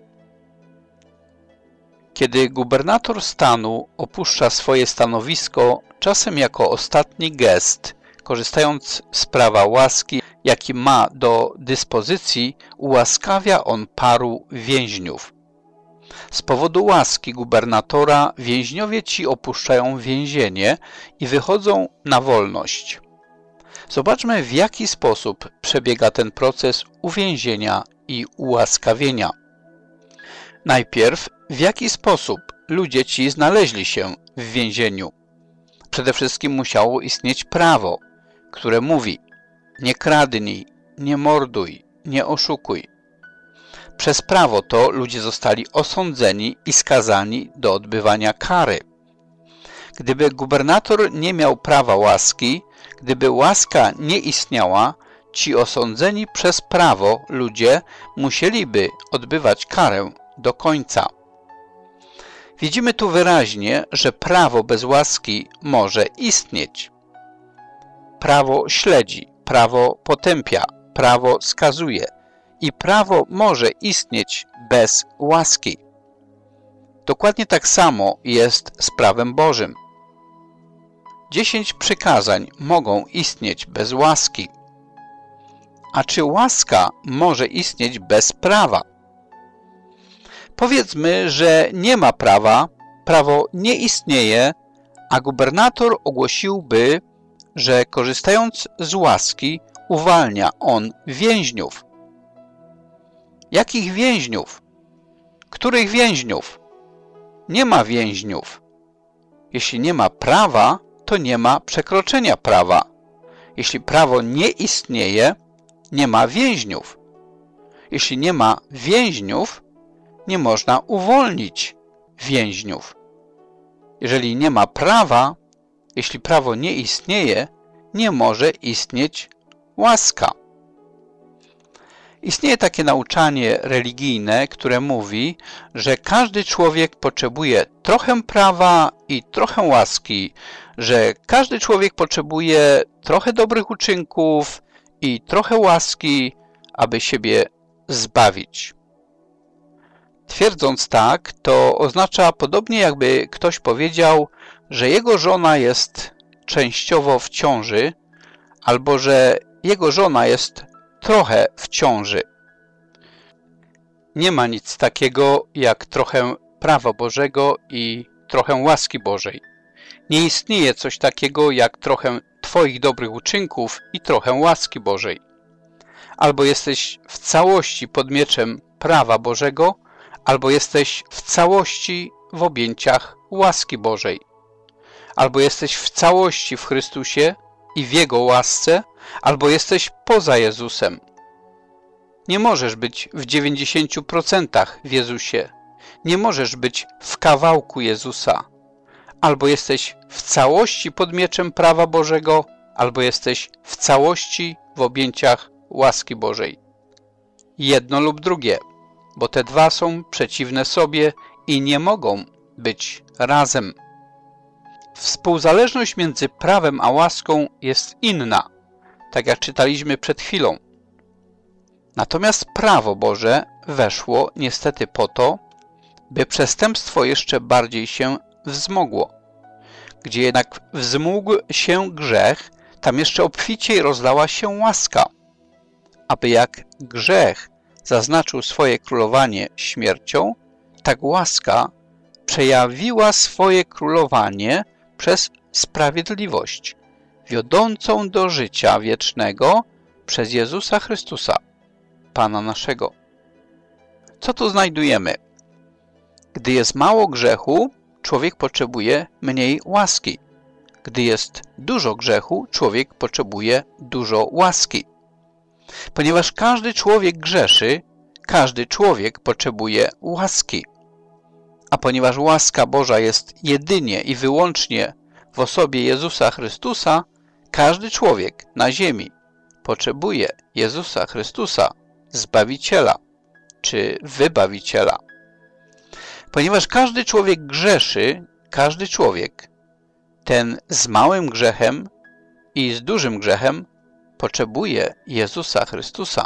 Kiedy gubernator stanu opuszcza swoje stanowisko, czasem jako ostatni gest, korzystając z prawa łaski, jaki ma do dyspozycji, ułaskawia on paru więźniów. Z powodu łaski gubernatora więźniowie ci opuszczają więzienie i wychodzą na wolność. Zobaczmy, w jaki sposób przebiega ten proces uwięzienia i ułaskawienia. Najpierw, w jaki sposób ludzie ci znaleźli się w więzieniu. Przede wszystkim musiało istnieć prawo, które mówi: nie kradnij, nie morduj, nie oszukuj. Przez prawo to ludzie zostali osądzeni i skazani do odbywania kary. Gdyby gubernator nie miał prawa łaski, gdyby łaska nie istniała, ci osądzeni przez prawo ludzie musieliby odbywać karę do końca. Widzimy tu wyraźnie, że prawo bez łaski może istnieć. Prawo śledzi, prawo potępia, prawo skazuje i prawo może istnieć bez łaski. Dokładnie tak samo jest z prawem Bożym. 10 przykazań mogą istnieć bez łaski. A czy łaska może istnieć bez prawa? Powiedzmy, że nie ma prawa, prawo nie istnieje, a gubernator ogłosiłby, że korzystając z łaski uwalnia on więźniów. Jakich więźniów? Których więźniów? Nie ma więźniów. Jeśli nie ma prawa, to nie ma przekroczenia prawa. Jeśli prawo nie istnieje, nie ma więźniów. Jeśli nie ma więźniów, nie można uwolnić więźniów. Jeżeli nie ma prawa, jeśli prawo nie istnieje, nie może istnieć łaska. Istnieje takie nauczanie religijne, które mówi, że każdy człowiek potrzebuje trochę prawa i trochę łaski, że każdy człowiek potrzebuje trochę dobrych uczynków i trochę łaski, aby siebie zbawić. Twierdząc tak, to oznacza podobnie, jakby ktoś powiedział, że jego żona jest częściowo w ciąży, albo że jego żona jest trochę w ciąży. Nie ma nic takiego jak trochę prawa Bożego i trochę łaski Bożej. Nie istnieje coś takiego jak trochę twoich dobrych uczynków i trochę łaski Bożej. Albo jesteś w całości pod mieczem prawa Bożego, albo jesteś w całości w objęciach łaski Bożej. Albo jesteś w całości w Chrystusie i w Jego łasce, albo jesteś poza Jezusem. Nie możesz być w 90% w Jezusie. Nie możesz być w kawałku Jezusa. Albo jesteś w całości pod mieczem prawa Bożego, albo jesteś w całości w objęciach łaski Bożej. Jedno lub drugie, bo te dwa są przeciwne sobie i nie mogą być razem. Współzależność między prawem a łaską jest inna, tak jak czytaliśmy przed chwilą. Natomiast prawo Boże weszło niestety po to, by przestępstwo jeszcze bardziej się wzmogło. Gdzie jednak wzmógł się grzech, tam jeszcze obficiej rozlała się łaska, aby jak grzech zaznaczył swoje królowanie śmiercią, tak łaska przejawiła swoje królowanie przez sprawiedliwość, wiodącą do życia wiecznego przez Jezusa Chrystusa, Pana naszego. Co tu znajdujemy? Gdy jest mało grzechu, człowiek potrzebuje mniej łaski. Gdy jest dużo grzechu, człowiek potrzebuje dużo łaski. Ponieważ każdy człowiek grzeszy, każdy człowiek potrzebuje łaski. A ponieważ łaska Boża jest jedynie i wyłącznie w osobie Jezusa Chrystusa, każdy człowiek na ziemi potrzebuje Jezusa Chrystusa, Zbawiciela czy Wybawiciela. Ponieważ każdy człowiek grzeszy, każdy człowiek, ten z małym grzechem, i z dużym grzechem potrzebuje Jezusa Chrystusa.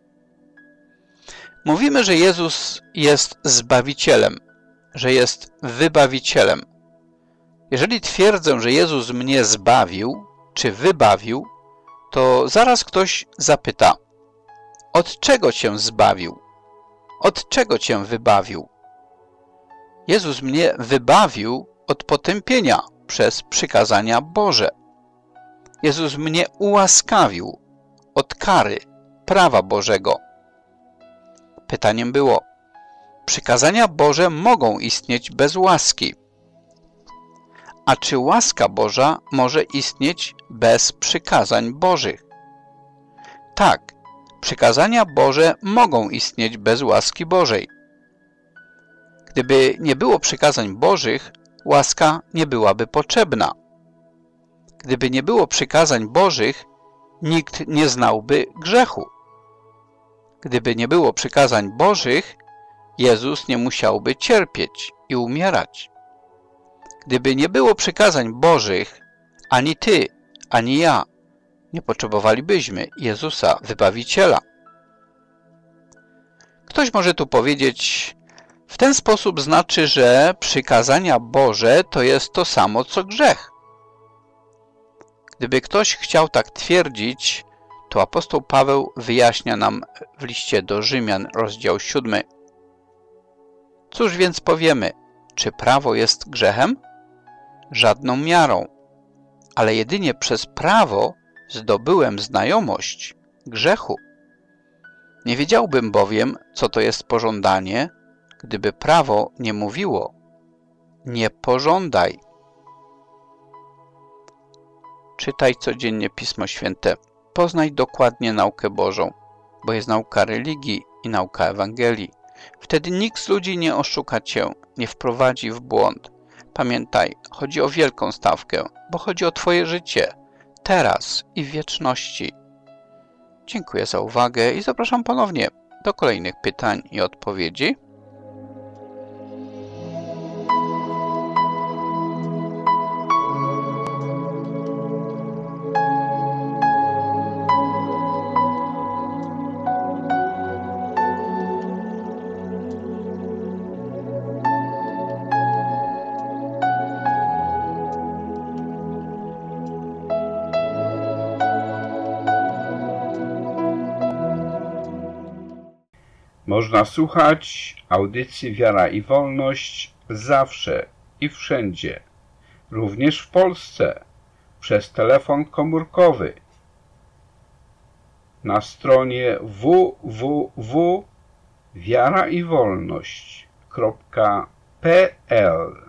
Mówimy, że Jezus jest Zbawicielem, że jest Wybawicielem. Jeżeli twierdzę, że Jezus mnie zbawił czy wybawił, to zaraz ktoś zapyta: od czego Cię zbawił? Od czego Cię wybawił? Jezus mnie wybawił od potępienia przez przykazania Boże. Jezus mnie ułaskawił od kary prawa Bożego. Pytaniem było: przykazania Boże mogą istnieć bez łaski. A czy łaska Boża może istnieć bez przykazań Bożych? Tak, przykazania Boże mogą istnieć bez łaski Bożej. Gdyby nie było przykazań Bożych, łaska nie byłaby potrzebna. Gdyby nie było przykazań Bożych, nikt nie znałby grzechu. Gdyby nie było przykazań Bożych, Jezus nie musiałby cierpieć i umierać. Gdyby nie było przykazań Bożych, ani ty, ani ja nie potrzebowalibyśmy Jezusa Wybawiciela. Ktoś może tu powiedzieć: w ten sposób znaczy, że przykazania Boże to jest to samo, co grzech. Gdyby ktoś chciał tak twierdzić, to apostoł Paweł wyjaśnia nam w liście do Rzymian, rozdział 7. Cóż więc powiemy? Czy prawo jest grzechem? Żadną miarą. Ale jedynie przez prawo zdobyłem znajomość grzechu. Nie wiedziałbym bowiem, co to jest pożądanie, gdyby prawo nie mówiło: nie pożądaj. Czytaj codziennie Pismo Święte. Poznaj dokładnie naukę Bożą, bo jest nauka religii i nauka Ewangelii. Wtedy nikt z ludzi nie oszuka cię, nie wprowadzi w błąd. Pamiętaj, chodzi o wielką stawkę, bo chodzi o twoje życie, teraz i w wieczności. Dziękuję za uwagę i zapraszam ponownie do kolejnych pytań i odpowiedzi. Można słuchać audycji Wiara i Wolność zawsze i wszędzie, również w Polsce, przez telefon komórkowy. Na stronie www.wiaraiwolność.pl.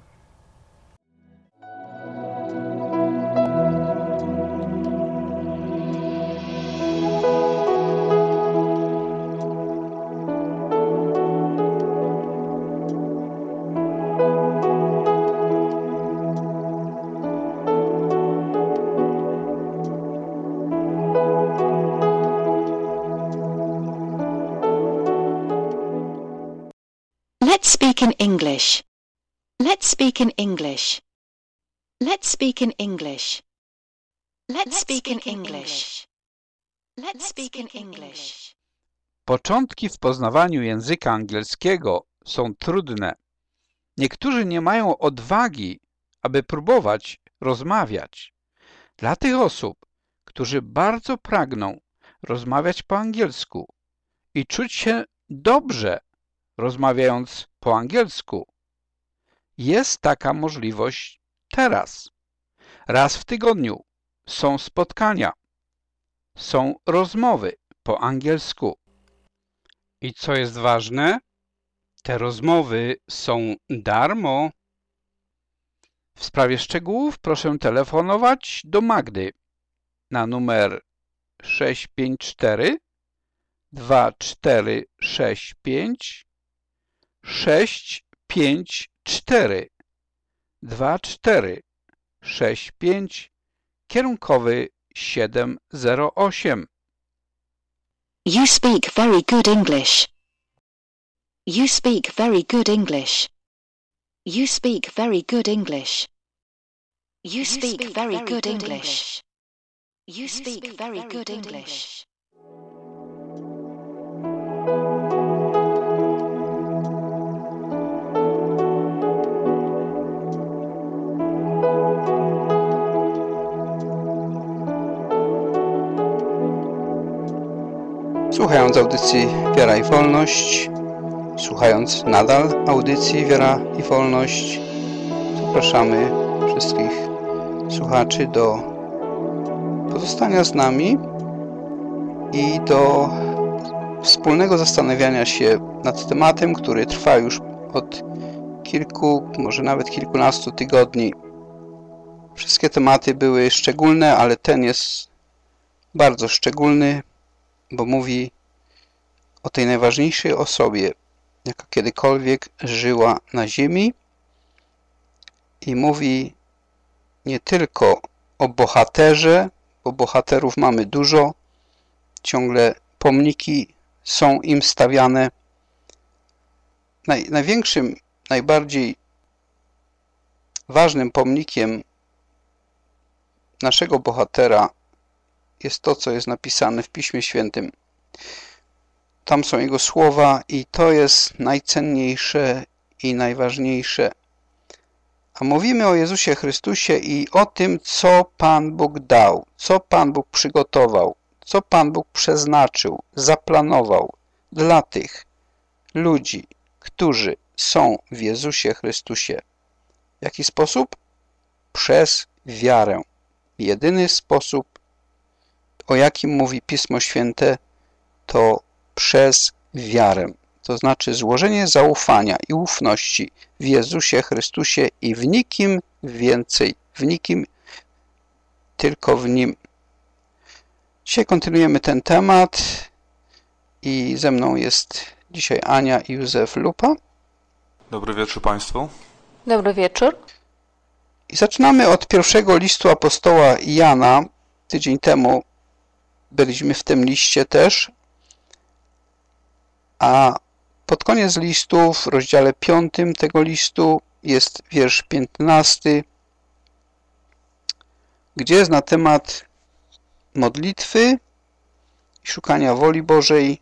Let's speak in English. Let's speak in English. Let's speak in English. Let's speak in English. Let's speak in English. Początki w poznawaniu języka angielskiego są trudne. Niektórzy nie mają odwagi, aby próbować rozmawiać. Dla tych osób, którzy bardzo pragną rozmawiać po angielsku i czuć się dobrze rozmawiając po angielsku, jest taka możliwość teraz. Raz w tygodniu są spotkania, są rozmowy po angielsku. I co jest ważne? Te rozmowy są darmo. W sprawie szczegółów proszę telefonować do Magdy na numer 654 2465 654 2465 kierunkowy 708. You speak very good English. You speak very good English. You speak very good English. You speak very good English. You speak very good English. Słuchając audycji Wiara i Wolność, słuchając nadal audycji Wiara i Wolność, zapraszamy wszystkich słuchaczy do pozostania z nami i do wspólnego zastanawiania się nad tematem, który trwa już od kilku, może nawet kilkunastu tygodni. Wszystkie tematy były szczególne, ale ten jest bardzo szczególny, bo mówi o tej najważniejszej osobie, jaka kiedykolwiek żyła na ziemi, i mówi nie tylko o bohaterze, bo bohaterów mamy dużo, ciągle pomniki są im stawiane. Największym, najbardziej ważnym pomnikiem naszego bohatera jest to, co jest napisane w Piśmie Świętym. Tam są jego słowa i to jest najcenniejsze i najważniejsze. A mówimy o Jezusie Chrystusie i o tym, co Pan Bóg dał, co Pan Bóg przygotował, co Pan Bóg przeznaczył, zaplanował dla tych ludzi, którzy są w Jezusie Chrystusie. W jaki sposób? Przez wiarę. Jedyny sposób, o jakim mówi Pismo Święte, to przez wiarę. To znaczy złożenie zaufania i ufności w Jezusie Chrystusie i w nikim więcej, w nikim, tylko w Nim. Dzisiaj kontynuujemy ten temat i ze mną jest dzisiaj Ania i Józef Lupa. Dobry wieczór Państwu. Dobry wieczór. I zaczynamy od pierwszego listu apostoła Jana. Tydzień temu byliśmy w tym liście też, a pod koniec listu, w rozdziale 5 tego listu, jest wiersz 15, gdzie jest na temat modlitwy, szukania woli Bożej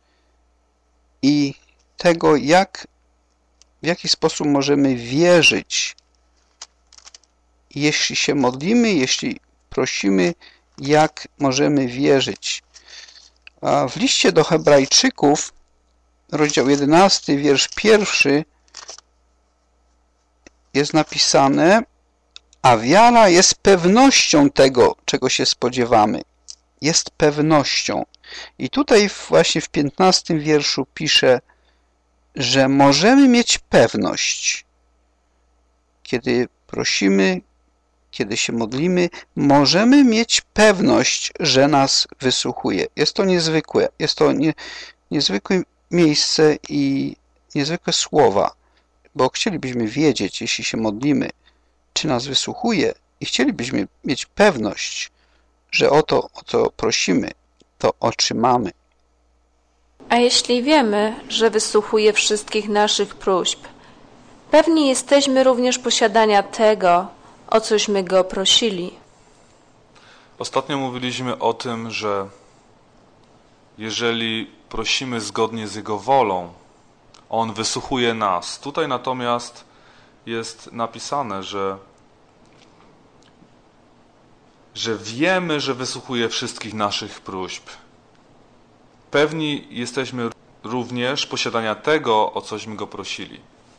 i tego, w jaki sposób możemy wierzyć, jeśli się modlimy, jeśli prosimy, jak możemy wierzyć. A w liście do Hebrajczyków, rozdział 11, wiersz 1, jest napisane: a wiara jest pewnością tego, czego się spodziewamy. Jest pewnością. I tutaj właśnie w 15 wierszu pisze, że możemy mieć pewność, kiedy prosimy, kiedy się modlimy, możemy mieć pewność, że nas wysłuchuje. Jest to niezwykłe. Jest to niezwykłe miejsce i niezwykłe słowa, bo chcielibyśmy wiedzieć, jeśli się modlimy, czy nas wysłuchuje, i chcielibyśmy mieć pewność, że o co prosimy, to otrzymamy. A jeśli wiemy, że wysłuchuje wszystkich naszych próśb, pewni jesteśmy również posiadania tego, o cośmy Go prosili. Ostatnio mówiliśmy o tym, że jeżeli prosimy zgodnie z Jego wolą, On wysłuchuje nas. Tutaj natomiast jest napisane, że wiemy, że wysłuchuje wszystkich naszych próśb. Pewni jesteśmy również posiadania tego, o cośmy Go prosili.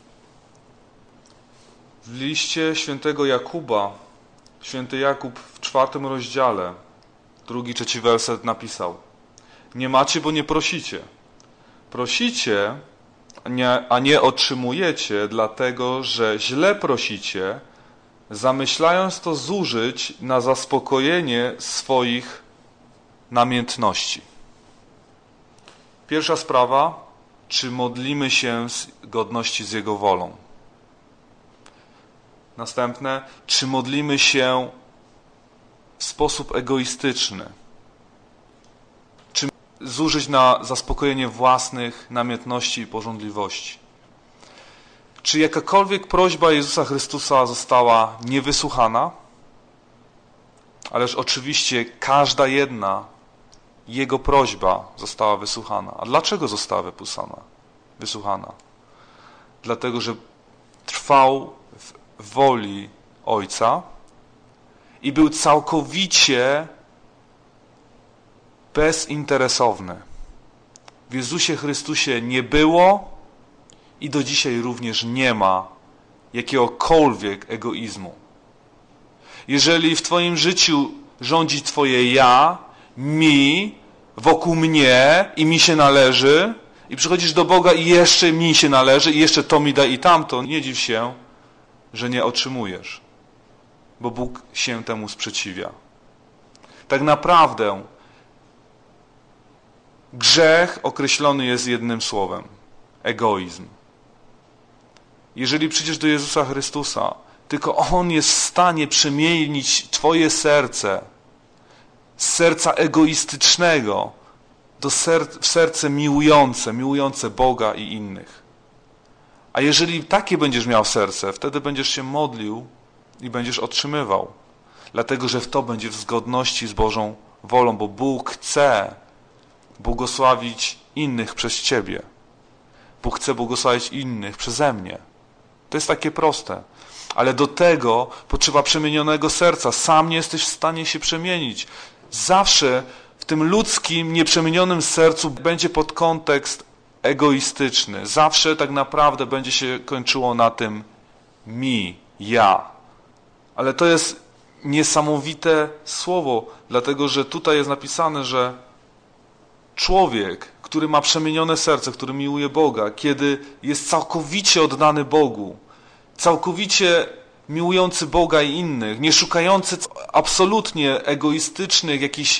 W liście świętego Jakuba, święty Jakub w 4 rozdziale, 2-3 werset napisał: nie macie, bo nie prosicie. Prosicie, a nie otrzymujecie, dlatego że źle prosicie, zamyślając to zużyć na zaspokojenie swoich namiętności. Pierwsza sprawa, czy modlimy się z godności z Jego wolą. Następne, czy modlimy się w sposób egoistyczny. Czy zużyć na zaspokojenie własnych namiętności i pożądliwości. Czy jakakolwiek prośba Jezusa Chrystusa została niewysłuchana? ależ oczywiście każda jedna jego prośba została wysłuchana. A dlaczego została wysłuchana? Dlatego, że trwał w woli Ojca i był całkowicie bezinteresowny. W Jezusie Chrystusie nie było i do dzisiaj również nie ma jakiegokolwiek egoizmu. Jeżeli w Twoim życiu rządzi Twoje ja, mi, wokół mnie i mi się należy, i przychodzisz do Boga i jeszcze mi się należy, i jeszcze to mi da i tamto, nie dziw się, że nie otrzymujesz, bo Bóg się temu sprzeciwia. Tak naprawdę grzech określony jest jednym słowem: egoizm. Jeżeli przyjdziesz do Jezusa Chrystusa, tylko On jest w stanie przemienić Twoje serce z serca egoistycznego w serce miłujące Boga i innych. A jeżeli takie będziesz miał serce, wtedy będziesz się modlił i będziesz otrzymywał. Dlatego, że to będzie w zgodności z Bożą wolą, bo Bóg chce błogosławić innych przez Ciebie. Bóg chce błogosławić innych przeze mnie. To jest takie proste. Ale do tego potrzeba przemienionego serca. Sam nie jesteś w stanie się przemienić. Zawsze w tym ludzkim, nieprzemienionym sercu będzie podkontekst egoistyczny. Zawsze tak naprawdę będzie się kończyło na tym mi, ja. Ale to jest niesamowite słowo, dlatego że tutaj jest napisane, że człowiek, który ma przemienione serce, który miłuje Boga, kiedy jest całkowicie oddany Bogu, całkowicie miłujący Boga i innych, nie szukający absolutnie egoistycznych jakichś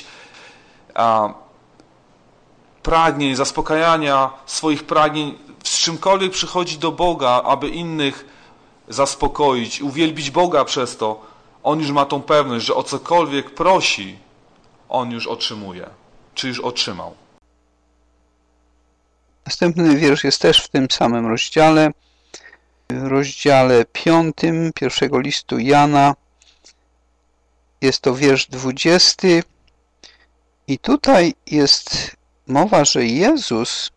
pragnień, zaspokajania swoich pragnień, z czymkolwiek przychodzi do Boga, aby innych zaspokoić, uwielbić Boga przez to, on już ma tą pewność, że o cokolwiek prosi, on już otrzymuje, czy już otrzymał. Następny wiersz jest też w tym samym rozdziale, w rozdziale 5 pierwszego listu Jana. Jest to wiersz 20 i tutaj jest mowa, że Jezus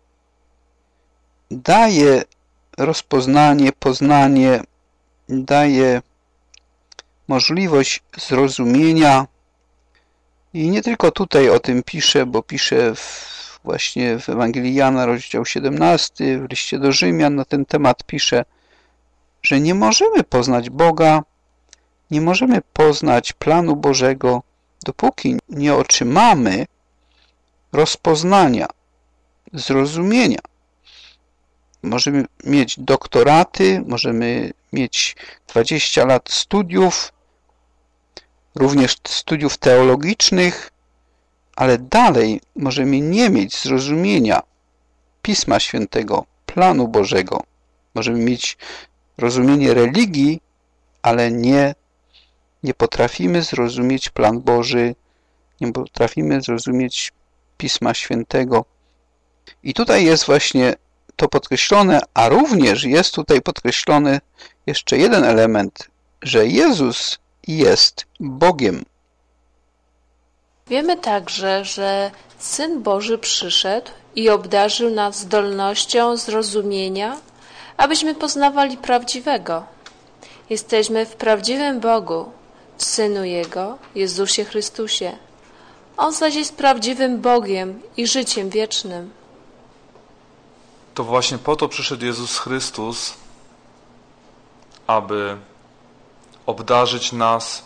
daje rozpoznanie, poznanie, daje możliwość zrozumienia i nie tylko tutaj o tym pisze, bo pisze właśnie w Ewangelii Jana, rozdział 17, w liście do Rzymian na ten temat pisze, że nie możemy poznać Boga, nie możemy poznać planu Bożego, dopóki nie otrzymamy rozpoznania, zrozumienia. Możemy mieć doktoraty, możemy mieć 20 lat studiów, również studiów teologicznych, ale dalej możemy nie mieć zrozumienia Pisma Świętego, planu Bożego. Możemy mieć rozumienie religii, ale nie potrafimy zrozumieć plan Boży, nie potrafimy zrozumieć Pisma Świętego. I tutaj jest właśnie to podkreślone, a również jest tutaj podkreślony jeszcze jeden element, że Jezus jest Bogiem. Wiemy także, że Syn Boży przyszedł i obdarzył nas zdolnością zrozumienia, abyśmy poznawali prawdziwego. Jesteśmy w prawdziwym Bogu, w Synu Jego, Jezusie Chrystusie. On zaś jest prawdziwym Bogiem i życiem wiecznym. To właśnie po to przyszedł Jezus Chrystus, aby obdarzyć nas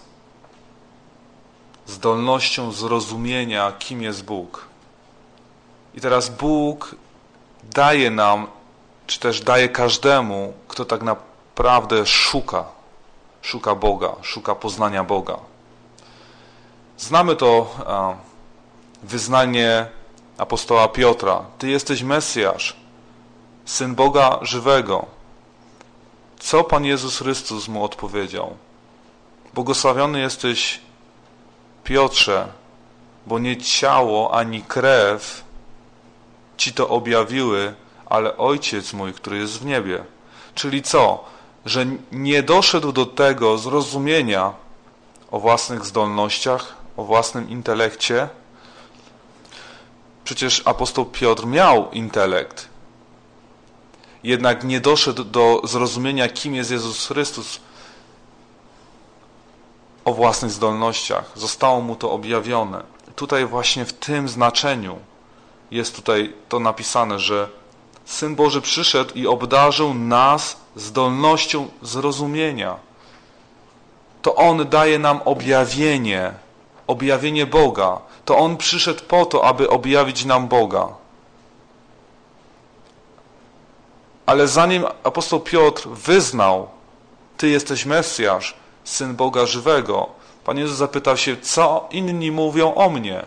zdolnością zrozumienia, kim jest Bóg. I teraz Bóg daje nam, czy też daje każdemu, kto tak naprawdę szuka Boga, szuka poznania Boga. Znamy to wyznanie apostoła Piotra. Ty jesteś Mesjasz, Syn Boga żywego. Co Pan Jezus Chrystus mu odpowiedział? Błogosławiony jesteś, Piotrze, bo nie ciało ani krew ci to objawiły, ale Ojciec mój, który jest w niebie. Czyli co? Że nie doszedł do tego zrozumienia o własnych zdolnościach, o własnym intelekcie. Przecież apostoł Piotr miał intelekt. Jednak nie doszedł do zrozumienia, kim jest Jezus Chrystus o własnych zdolnościach. Zostało mu to objawione. Tutaj właśnie w tym znaczeniu jest tutaj to napisane, że Syn Boży przyszedł i obdarzył nas zdolnością zrozumienia. To On daje nam objawienie Boga. To On przyszedł po to, aby objawić nam Boga. Ale zanim apostoł Piotr wyznał, Ty jesteś Mesjasz, Syn Boga żywego, Pan Jezus zapytał się, co inni mówią o mnie.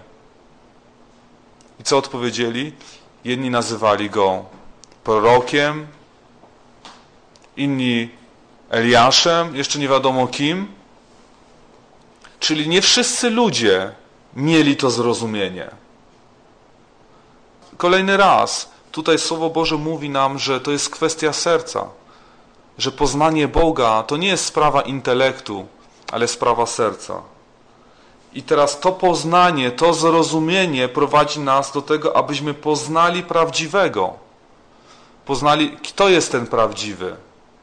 I co odpowiedzieli? Jedni nazywali Go prorokiem, inni Eliaszem, jeszcze nie wiadomo kim. Czyli nie wszyscy ludzie mieli to zrozumienie. Kolejny raz, tutaj Słowo Boże mówi nam, że to jest kwestia serca, że poznanie Boga to nie jest sprawa intelektu, ale sprawa serca. I teraz to poznanie, to zrozumienie prowadzi nas do tego, abyśmy poznali prawdziwego. Poznali, kto jest ten prawdziwy.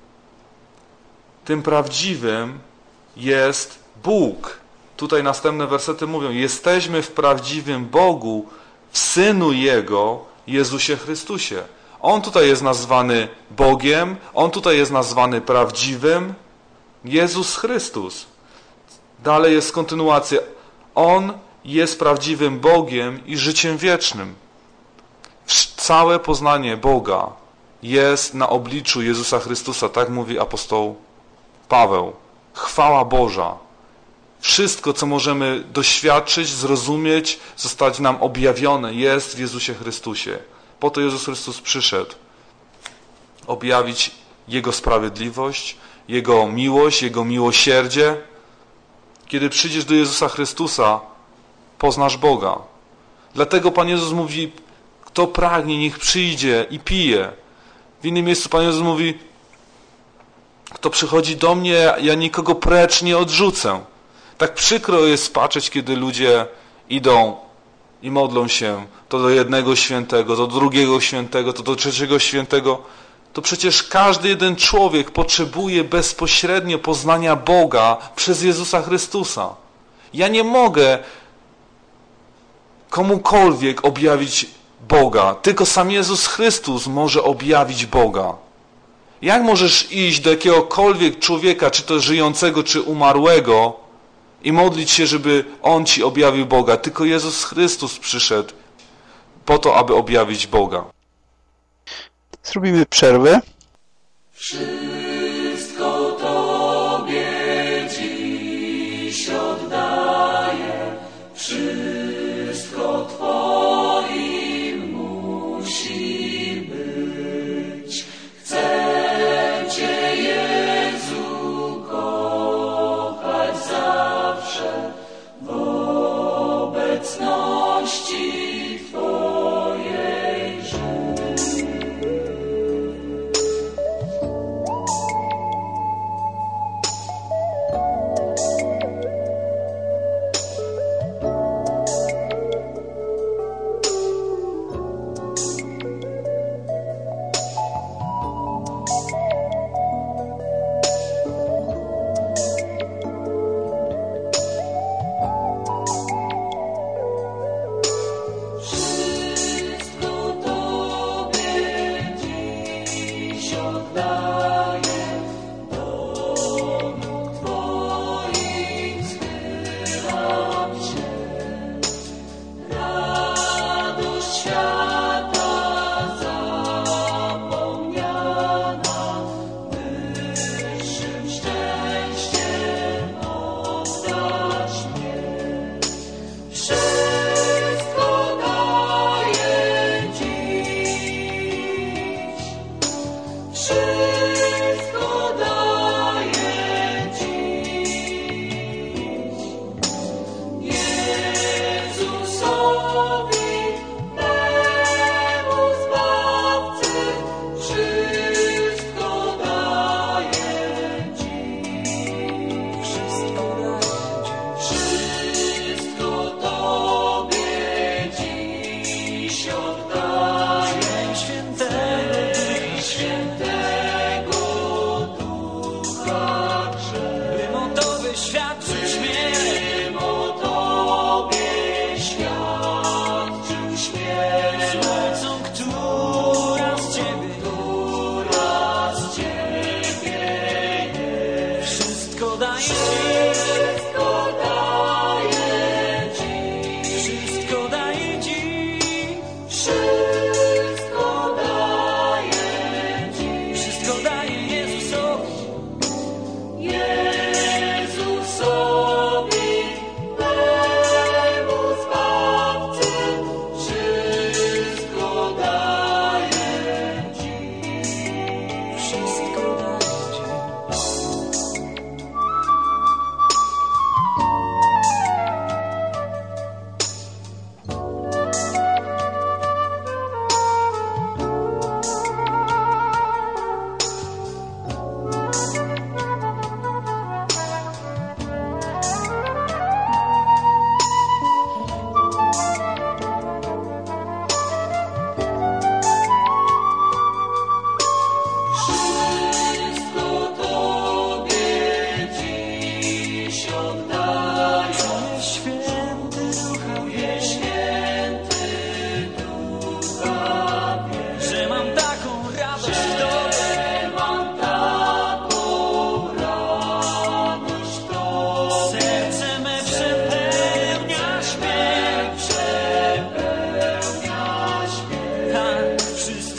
Tym prawdziwym jest Bóg. Tutaj następne wersety mówią, jesteśmy w prawdziwym Bogu, w Synu Jego, Jezusie Chrystusie. On tutaj jest nazwany Bogiem, On tutaj jest nazwany prawdziwym, Jezus Chrystus. Dalej jest kontynuacja. On jest prawdziwym Bogiem i życiem wiecznym. Całe poznanie Boga jest na obliczu Jezusa Chrystusa, tak mówi apostoł Paweł. Chwała Boża. Wszystko, co możemy doświadczyć, zrozumieć, zostać nam objawione, jest w Jezusie Chrystusie. Po to Jezus Chrystus przyszedł. Objawić Jego sprawiedliwość, Jego miłość, Jego miłosierdzie. Kiedy przyjdziesz do Jezusa Chrystusa, poznasz Boga. Dlatego Pan Jezus mówi, kto pragnie, niech przyjdzie i pije. W innym miejscu Pan Jezus mówi, kto przychodzi do mnie, ja nikogo precz nie odrzucę. Tak przykro jest patrzeć, kiedy ludzie idą i modlą się to do jednego świętego, to do drugiego świętego, to do trzeciego świętego. To przecież każdy jeden człowiek potrzebuje bezpośrednio poznania Boga przez Jezusa Chrystusa. Ja nie mogę komukolwiek objawić Boga, tylko sam Jezus Chrystus może objawić Boga. Jak możesz iść do jakiegokolwiek człowieka, czy to żyjącego, czy umarłego, i modlić się, żeby On ci objawił Boga? Tylko Jezus Chrystus przyszedł po to, aby objawić Boga. Zrobimy przerwę. Wszystko Tobie dziś oddaję, wszystko Twoim musi być. Chcę Cię, Jezu, kochać zawsze w obecności Twojej żyć.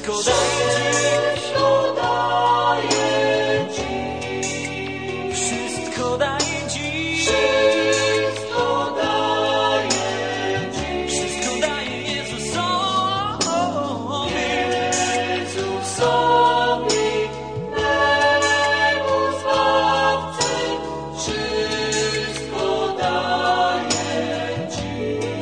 Wszystko daję Ci. Wszystko daję Ci. Wszystko daję Ci. Wszystko daję Jezusowi. Jezusowi, memu Zbawcy. Wszystko daję Ci.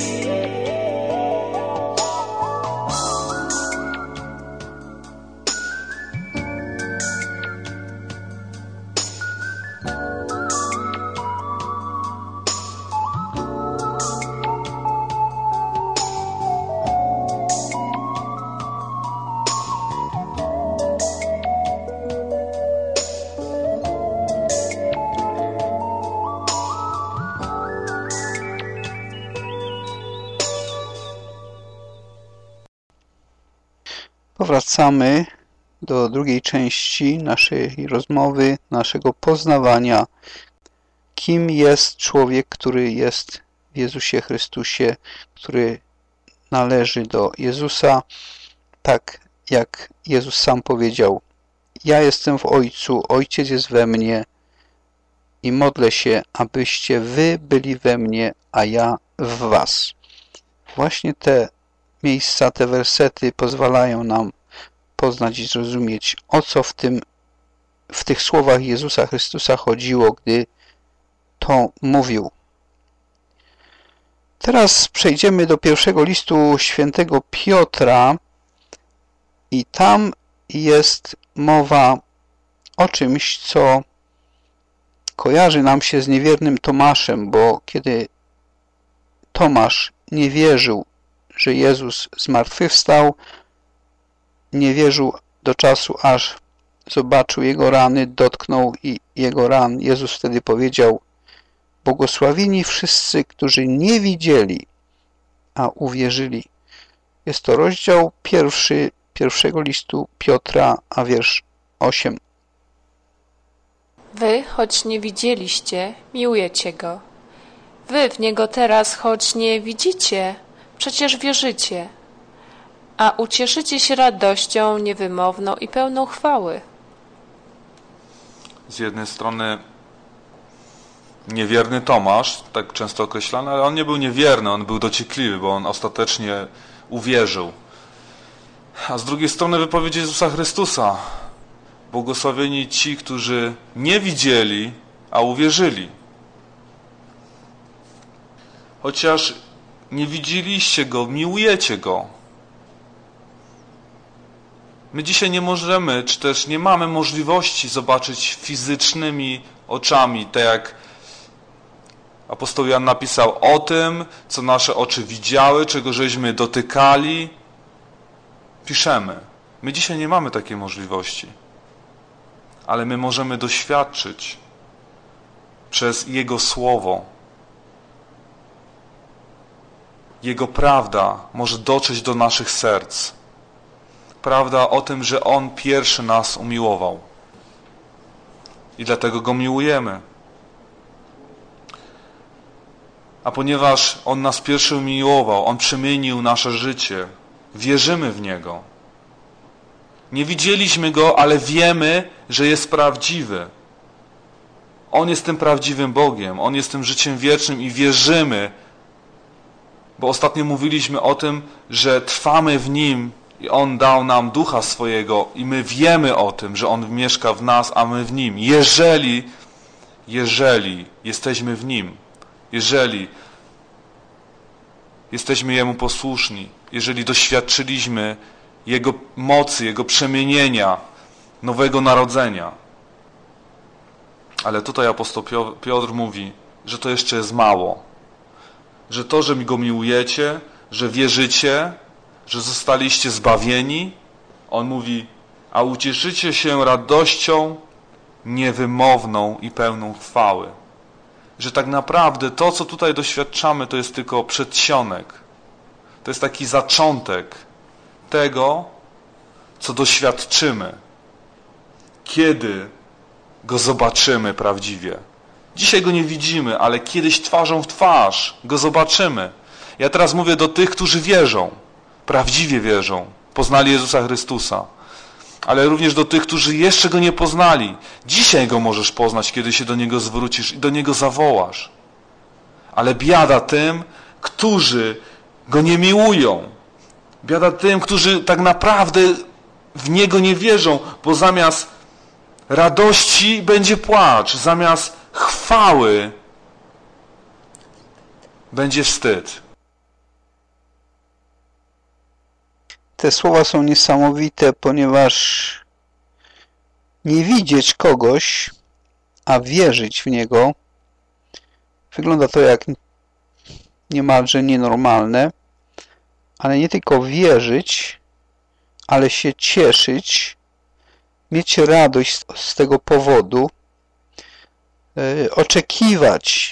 Powracamy do drugiej części naszej rozmowy, naszego poznawania, kim jest człowiek, który jest w Jezusie Chrystusie, który należy do Jezusa, tak jak Jezus sam powiedział: ja jestem w Ojcu, Ojciec jest we mnie i modlę się, abyście wy byli we mnie, a ja w was. Właśnie te miejsca, te wersety pozwalają nam poznać i zrozumieć, o co w tych słowach Jezusa Chrystusa chodziło, gdy to mówił. Teraz przejdziemy do pierwszego listu świętego Piotra i tam jest mowa o czymś, co kojarzy nam się z niewiernym Tomaszem, bo kiedy Tomasz nie wierzył, że Jezus zmartwychwstał, nie wierzył do czasu, aż zobaczył Jego rany, dotknął Jego ran. Jezus wtedy powiedział: błogosławieni wszyscy, którzy nie widzieli, a uwierzyli. Jest to rozdział 1 pierwszego listu Piotra, a wiersz 8. Wy, choć nie widzieliście, miłujecie Go. Wy w Niego teraz, choć nie widzicie, przecież wierzycie, a ucieszycie się radością niewymowną i pełną chwały. Z jednej strony niewierny Tomasz, tak często określany, ale on nie był niewierny, on był dociekliwy, bo on ostatecznie uwierzył. A z drugiej strony wypowiedź Jezusa Chrystusa: błogosławieni ci, którzy nie widzieli, a uwierzyli. Chociaż nie widzieliście Go, miłujecie Go. My dzisiaj nie możemy, czy też nie mamy możliwości zobaczyć fizycznymi oczami, tak jak apostoł Jan napisał o tym, co nasze oczy widziały, czego żeśmy dotykali. Piszemy. My dzisiaj nie mamy takiej możliwości. Ale my możemy doświadczyć przez Jego Słowo. Jego prawda może dotrzeć do naszych serc. Prawda o tym, że On pierwszy nas umiłował. I dlatego Go miłujemy. A ponieważ On nas pierwszy umiłował, On przemienił nasze życie, wierzymy w Niego. Nie widzieliśmy Go, ale wiemy, że jest prawdziwy. On jest tym prawdziwym Bogiem. On jest tym życiem wiecznym i wierzymy, bo ostatnio mówiliśmy o tym, że trwamy w Nim i On dał nam Ducha swojego i my wiemy o tym, że On mieszka w nas, a my w Nim. Jeżeli jesteśmy w Nim, jeżeli jesteśmy Jemu posłuszni, jeżeli doświadczyliśmy Jego mocy, Jego przemienienia, nowego narodzenia. Ale tutaj apostoł Piotr mówi, że to jeszcze jest mało. Że to, że Go miłujecie, że wierzycie, że zostaliście zbawieni, on mówi, a ucieszycie się radością niewymowną i pełną chwały. Że tak naprawdę to, co tutaj doświadczamy, to jest tylko przedsionek. To jest taki zaczątek tego, co doświadczymy, kiedy Go zobaczymy prawdziwie. Dzisiaj Go nie widzimy, ale kiedyś twarzą w twarz Go zobaczymy. Ja teraz mówię do tych, którzy wierzą, prawdziwie wierzą, poznali Jezusa Chrystusa, ale również do tych, którzy jeszcze Go nie poznali. Dzisiaj Go możesz poznać, kiedy się do Niego zwrócisz i do Niego zawołasz. Ale biada tym, którzy Go nie miłują. Biada tym, którzy tak naprawdę w Niego nie wierzą, bo zamiast radości będzie płacz, zamiast chwały będzie wstyd. Te słowa są niesamowite, ponieważ nie widzieć kogoś, a wierzyć w Niego, wygląda to jak niemalże nienormalne, ale nie tylko wierzyć, ale się cieszyć, mieć radość z tego powodu, oczekiwać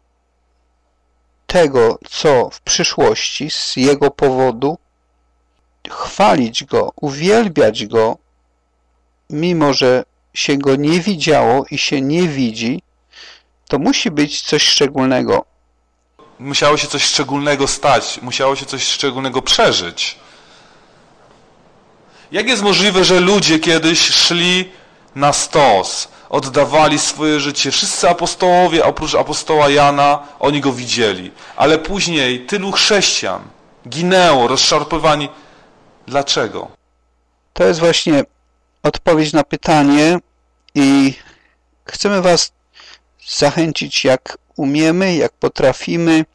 tego, co w przyszłości z Jego powodu, chwalić Go, uwielbiać Go, mimo że się Go nie widziało i się nie widzi, to musi być coś szczególnego. Musiało się coś szczególnego stać, musiało się coś szczególnego przeżyć. Jak jest możliwe, że ludzie kiedyś szli na stos, oddawali swoje życie, wszyscy apostołowie, oprócz apostoła Jana, oni Go widzieli, ale później tylu chrześcijan ginęło, rozszarpywani. Dlaczego? To jest właśnie odpowiedź na pytanie i chcemy Was zachęcić jak umiemy, jak potrafimy,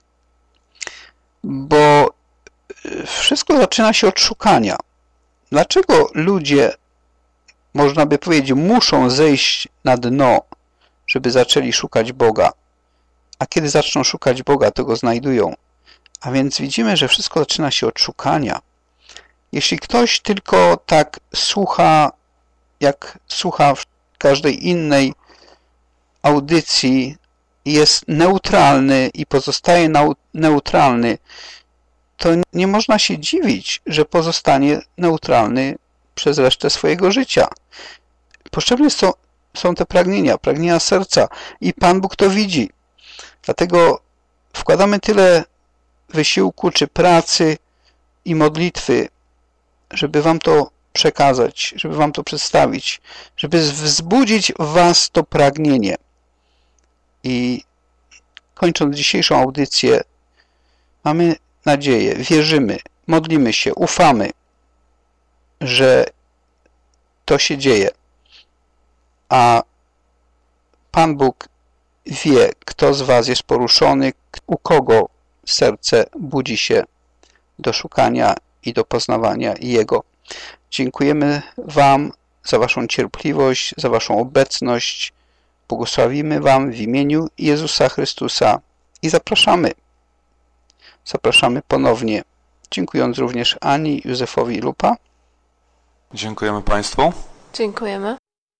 bo wszystko zaczyna się od szukania. Dlaczego ludzie, można by powiedzieć, muszą zejść na dno, żeby zaczęli szukać Boga? A kiedy zaczną szukać Boga, to Go znajdują. A więc widzimy, że wszystko zaczyna się od szukania. Jeśli ktoś tylko tak słucha, jak słucha w każdej innej audycji, jest neutralny i pozostaje neutralny, to nie można się dziwić, że pozostanie neutralny przez resztę swojego życia. Potrzebne są te pragnienia serca i Pan Bóg to widzi. Dlatego wkładamy tyle wysiłku czy pracy i modlitwy, żeby Wam to przekazać, żeby Wam to przedstawić, żeby wzbudzić w Was to pragnienie. I kończąc dzisiejszą audycję, mamy nadzieję, wierzymy, modlimy się, ufamy, że to się dzieje. A Pan Bóg wie, kto z Was jest poruszony, u kogo serce budzi się do szukania i do poznawania Jego. Dziękujemy Wam za Waszą cierpliwość, za Waszą obecność. Błogosławimy Wam w imieniu Jezusa Chrystusa i zapraszamy. Zapraszamy ponownie, dziękując również Ani i Józefowi Lupa. Dziękujemy Państwu. Dziękujemy.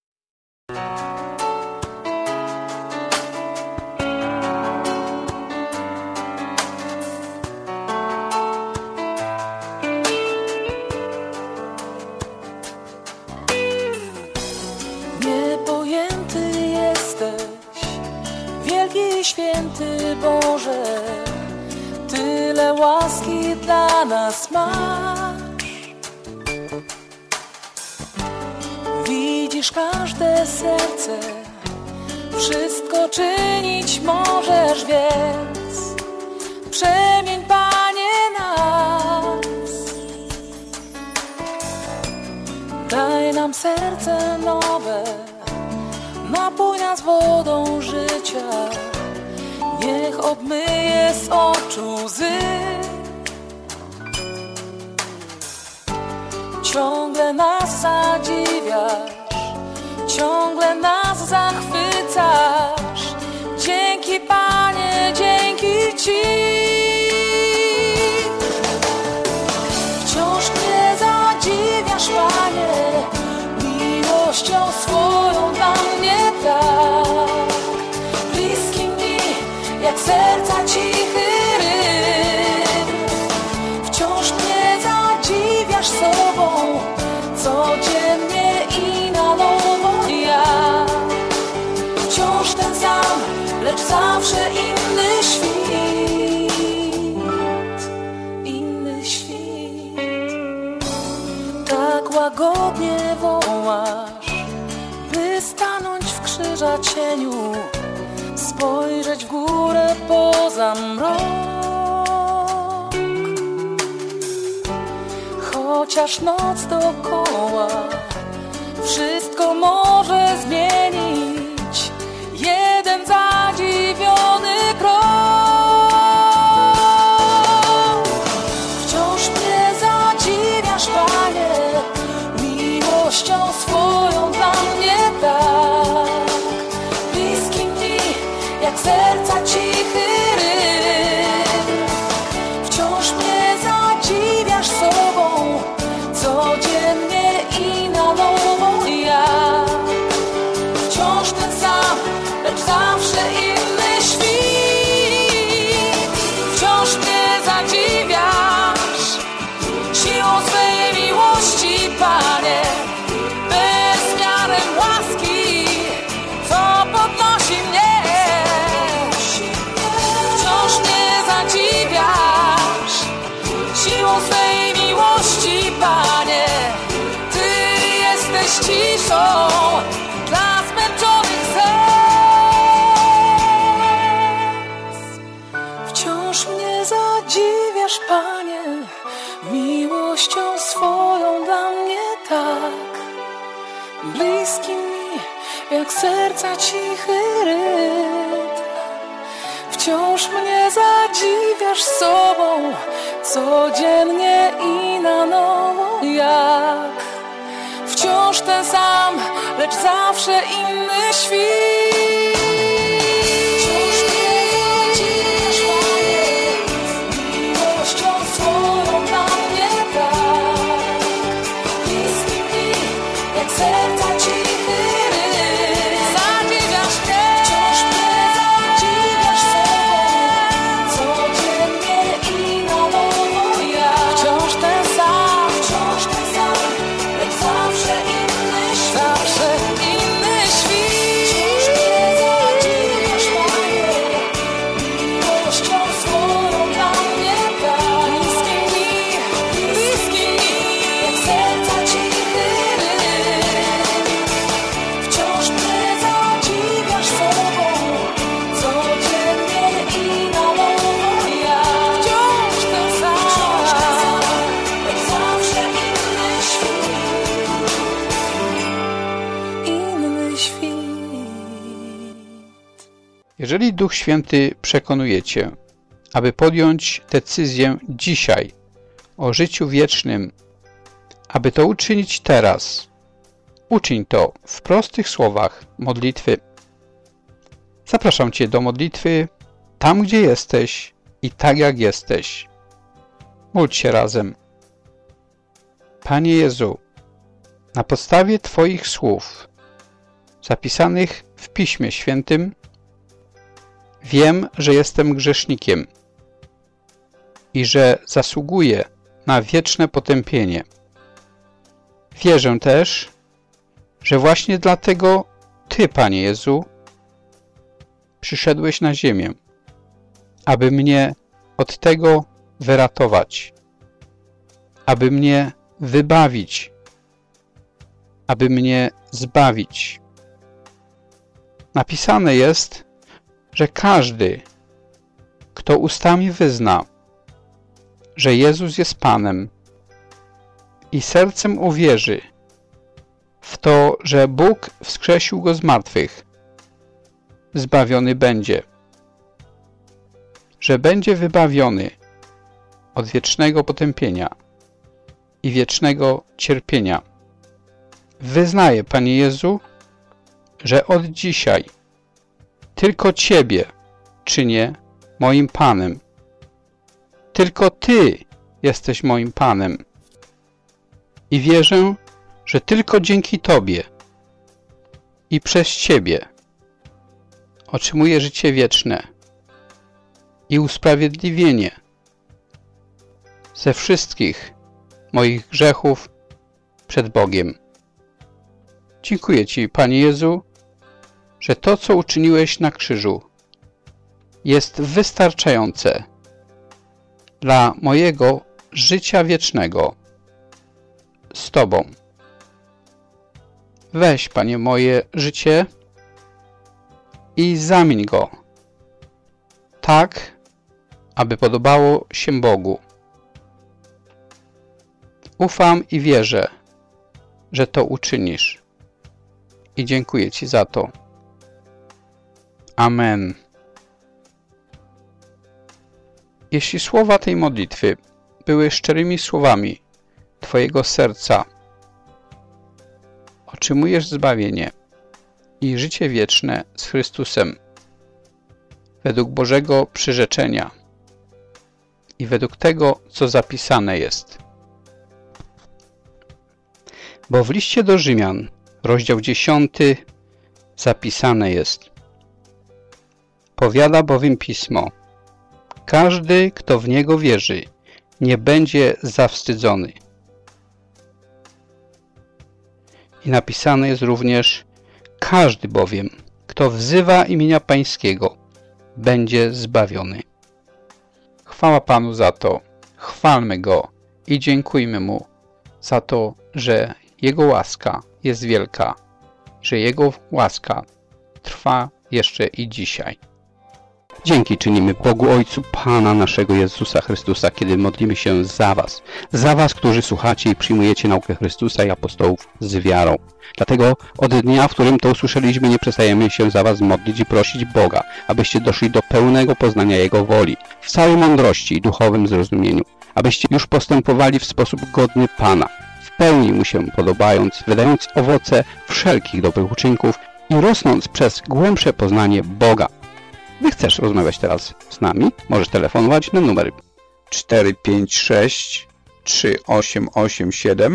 Niepojęty jesteś, wielki i święty Boże, tyle łaski dla nas masz. Widzisz każde serce, wszystko czynić możesz, więc przemień, Panie, nas. Daj nam serce nowe, napój nas wodą życia, niech obmyje z oczu łzy. Ciągle nas zadziwiasz, ciągle nas zachwycasz. Dzięki, Panie, dzięki Ci. Wciąż mnie zadziwiasz, Panie, miłością swoją dla mnie tak. Bliski mi jak serca cichy rytm. Wciąż mnie zadziwiasz sobą, codziennie i na nowo ja. Wciąż ten sam, lecz zawsze inny świt. tak łagodnie wołasz, by stanąć w krzyża cieniu, spojrzeć w górę poza mrok. Chociaż noc dookoła wszystko może zmienić, jeden zadziwiony krok. Wciąż mnie zadziwiasz, Panie, miłością swoją dla mnie tak. Bliski mi jak serca cichy rytm. Wciąż mnie zadziwiasz sobą, codziennie i na nowo ja. Wciąż ten sam, lecz zawsze inny świt. Wciąż mnie zadziwiasz siłą swej miłości, Panie, bezmiarem łaski, co podnosi mnie. Wciąż mnie zadziwiasz siłą swej miłości, Panie. Ty jesteś ciszą dla zmęczonych serc. Wciąż mnie zadziwiasz, Panie, miłością swoją dla mnie tak. Bliski mi jak serca cichy rytm. Wciąż mnie zadziwiasz sobą, codziennie i na nowo jak. Wciąż ten sam, lecz zawsze inny świt. Wciąż mnie zadziwiasz, Panie, miłością swoją dla mnie tak. Bliski mi jak serca cichy rytm. Zadziwiasz mnie. Wciąż mnie zadziwiasz sobą, codziennie i na nowo ja. Wciąż ten sam, lecz zawsze inny świt. Zawsze inny świt. Wciąż mnie zadziwiasz, Panie, miłością swoją dla mnie tak. Bliski mi, jak serca cichy rytm. Wciąż mnie zadziwiasz sobą, codziennie i na nowo ja. Wciąż ten sam, lecz zawsze inny świt. Inny świt. Jeżeli Duch Święty przekonuje Cię, aby podjąć decyzję dzisiaj o życiu wiecznym, aby to uczynić teraz, uczyń to w prostych słowach modlitwy. Zapraszam Cię do modlitwy tam, gdzie jesteś i tak, jak jesteś. Módl się razem. Panie Jezu, na podstawie Twoich słów zapisanych w Piśmie Świętym wiem, że jestem grzesznikiem i że zasługuję na wieczne potępienie. Wierzę też, że właśnie dlatego Ty, Panie Jezu, przyszedłeś na ziemię, aby mnie od tego wyratować, aby mnie wybawić, aby mnie zbawić. Napisane jest, że każdy, kto ustami wyzna, że Jezus jest Panem i sercem uwierzy w to, że Bóg wskrzesił Go z martwych, zbawiony będzie, że będzie wybawiony od wiecznego potępienia i wiecznego cierpienia. Wyznaję, Panie Jezu, że od dzisiaj tylko Ciebie czynię moim Panem. Tylko Ty jesteś moim Panem. I wierzę, że tylko dzięki Tobie i przez Ciebie otrzymuję życie wieczne i usprawiedliwienie ze wszystkich moich grzechów przed Bogiem. Dziękuję Ci, Panie Jezu, że to, co uczyniłeś na krzyżu, jest wystarczające dla mojego życia wiecznego z Tobą. Weź, Panie, moje życie i zamień go tak, aby podobało się Bogu. Ufam i wierzę, że to uczynisz i dziękuję Ci za to. Amen. Jeśli słowa tej modlitwy były szczerymi słowami Twojego serca, otrzymujesz zbawienie i życie wieczne z Chrystusem według Bożego przyrzeczenia i według tego, co zapisane jest. Bo w liście do Rzymian, rozdział 10, zapisane jest: powiada bowiem Pismo: każdy, kto w Niego wierzy, nie będzie zawstydzony. I napisane jest również: każdy bowiem, kto wzywa imienia Pańskiego, będzie zbawiony. Chwała Panu za to, chwalmy Go i dziękujmy Mu za to, że Jego łaska jest wielka, że Jego łaska trwa jeszcze i dzisiaj. Dzięki czynimy Bogu Ojcu Pana naszego Jezusa Chrystusa, kiedy modlimy się za Was, którzy słuchacie i przyjmujecie naukę Chrystusa i apostołów z wiarą. Dlatego od dnia, w którym to usłyszeliśmy, nie przestajemy się za Was modlić i prosić Boga, abyście doszli do pełnego poznania Jego woli, w całej mądrości i duchowym zrozumieniu, abyście już postępowali w sposób godny Pana, w pełni Mu się podobając, wydając owoce wszelkich dobrych uczynków i rosnąc przez głębsze poznanie Boga. Gdy chcesz rozmawiać teraz z nami, możesz telefonować na numer 456 3887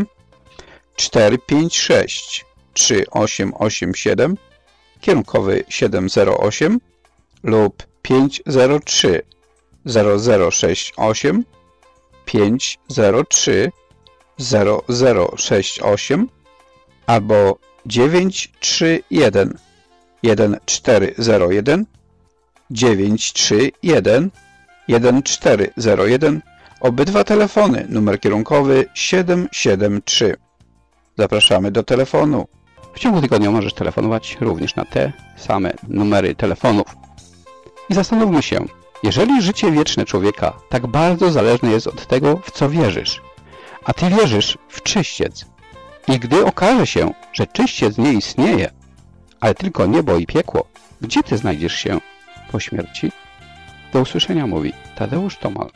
456 3887, kierunkowy 708 lub 503 0068 503 0068 albo 931 1401 931 1401. Obydwa telefony, numer kierunkowy 773. Zapraszamy do telefonu. W ciągu tygodnia możesz telefonować również na te same numery telefonów. I zastanówmy się, jeżeli życie wieczne człowieka tak bardzo zależne jest od tego, w co wierzysz, a Ty wierzysz w czyściec, i gdy okaże się, że czyściec nie istnieje, ale tylko niebo i piekło, gdzie Ty znajdziesz się po śmierci? Do usłyszenia, mówi Tadeusz Tomal.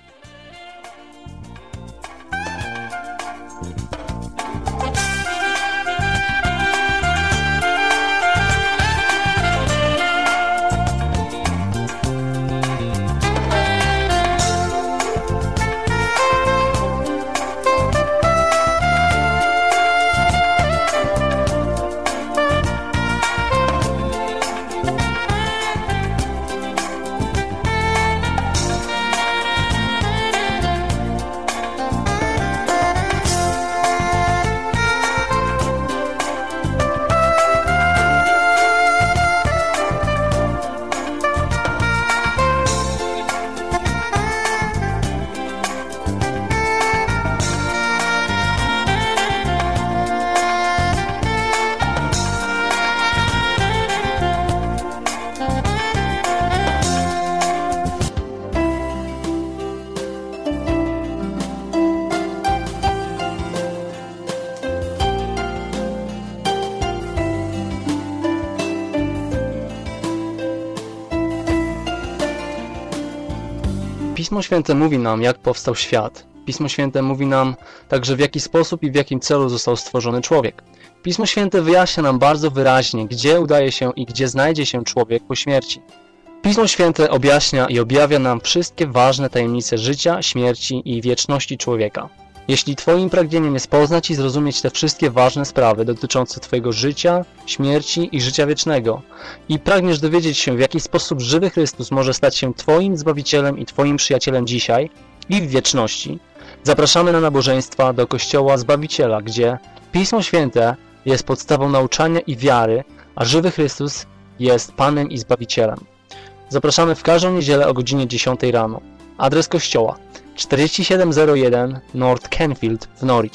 Pismo Święte mówi nam, jak powstał świat. Pismo Święte mówi nam także, w jaki sposób i w jakim celu został stworzony człowiek. Pismo Święte wyjaśnia nam bardzo wyraźnie, gdzie udaje się i gdzie znajdzie się człowiek po śmierci. Pismo Święte objaśnia i objawia nam wszystkie ważne tajemnice życia, śmierci i wieczności człowieka. Jeśli Twoim pragnieniem jest poznać i zrozumieć te wszystkie ważne sprawy dotyczące Twojego życia, śmierci i życia wiecznego i pragniesz dowiedzieć się, w jaki sposób żywy Chrystus może stać się Twoim Zbawicielem i Twoim przyjacielem dzisiaj i w wieczności, zapraszamy na nabożeństwa do Kościoła Zbawiciela, gdzie Pismo Święte jest podstawą nauczania i wiary, a żywy Chrystus jest Panem i Zbawicielem. Zapraszamy w każdą niedzielę o godzinie 10 rano. Adres kościoła: 4701 North Canfield w Norwich.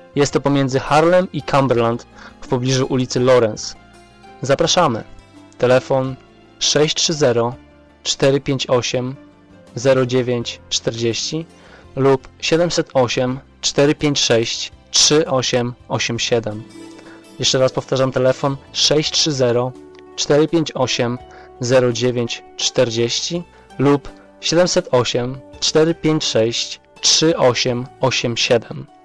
Jest to pomiędzy Harlem i Cumberland w pobliżu ulicy Lawrence. Zapraszamy. Telefon 630-458-0940 lub 708-456-3887. Jeszcze raz powtarzam telefon 630-458-0940 lub 708-456-3887.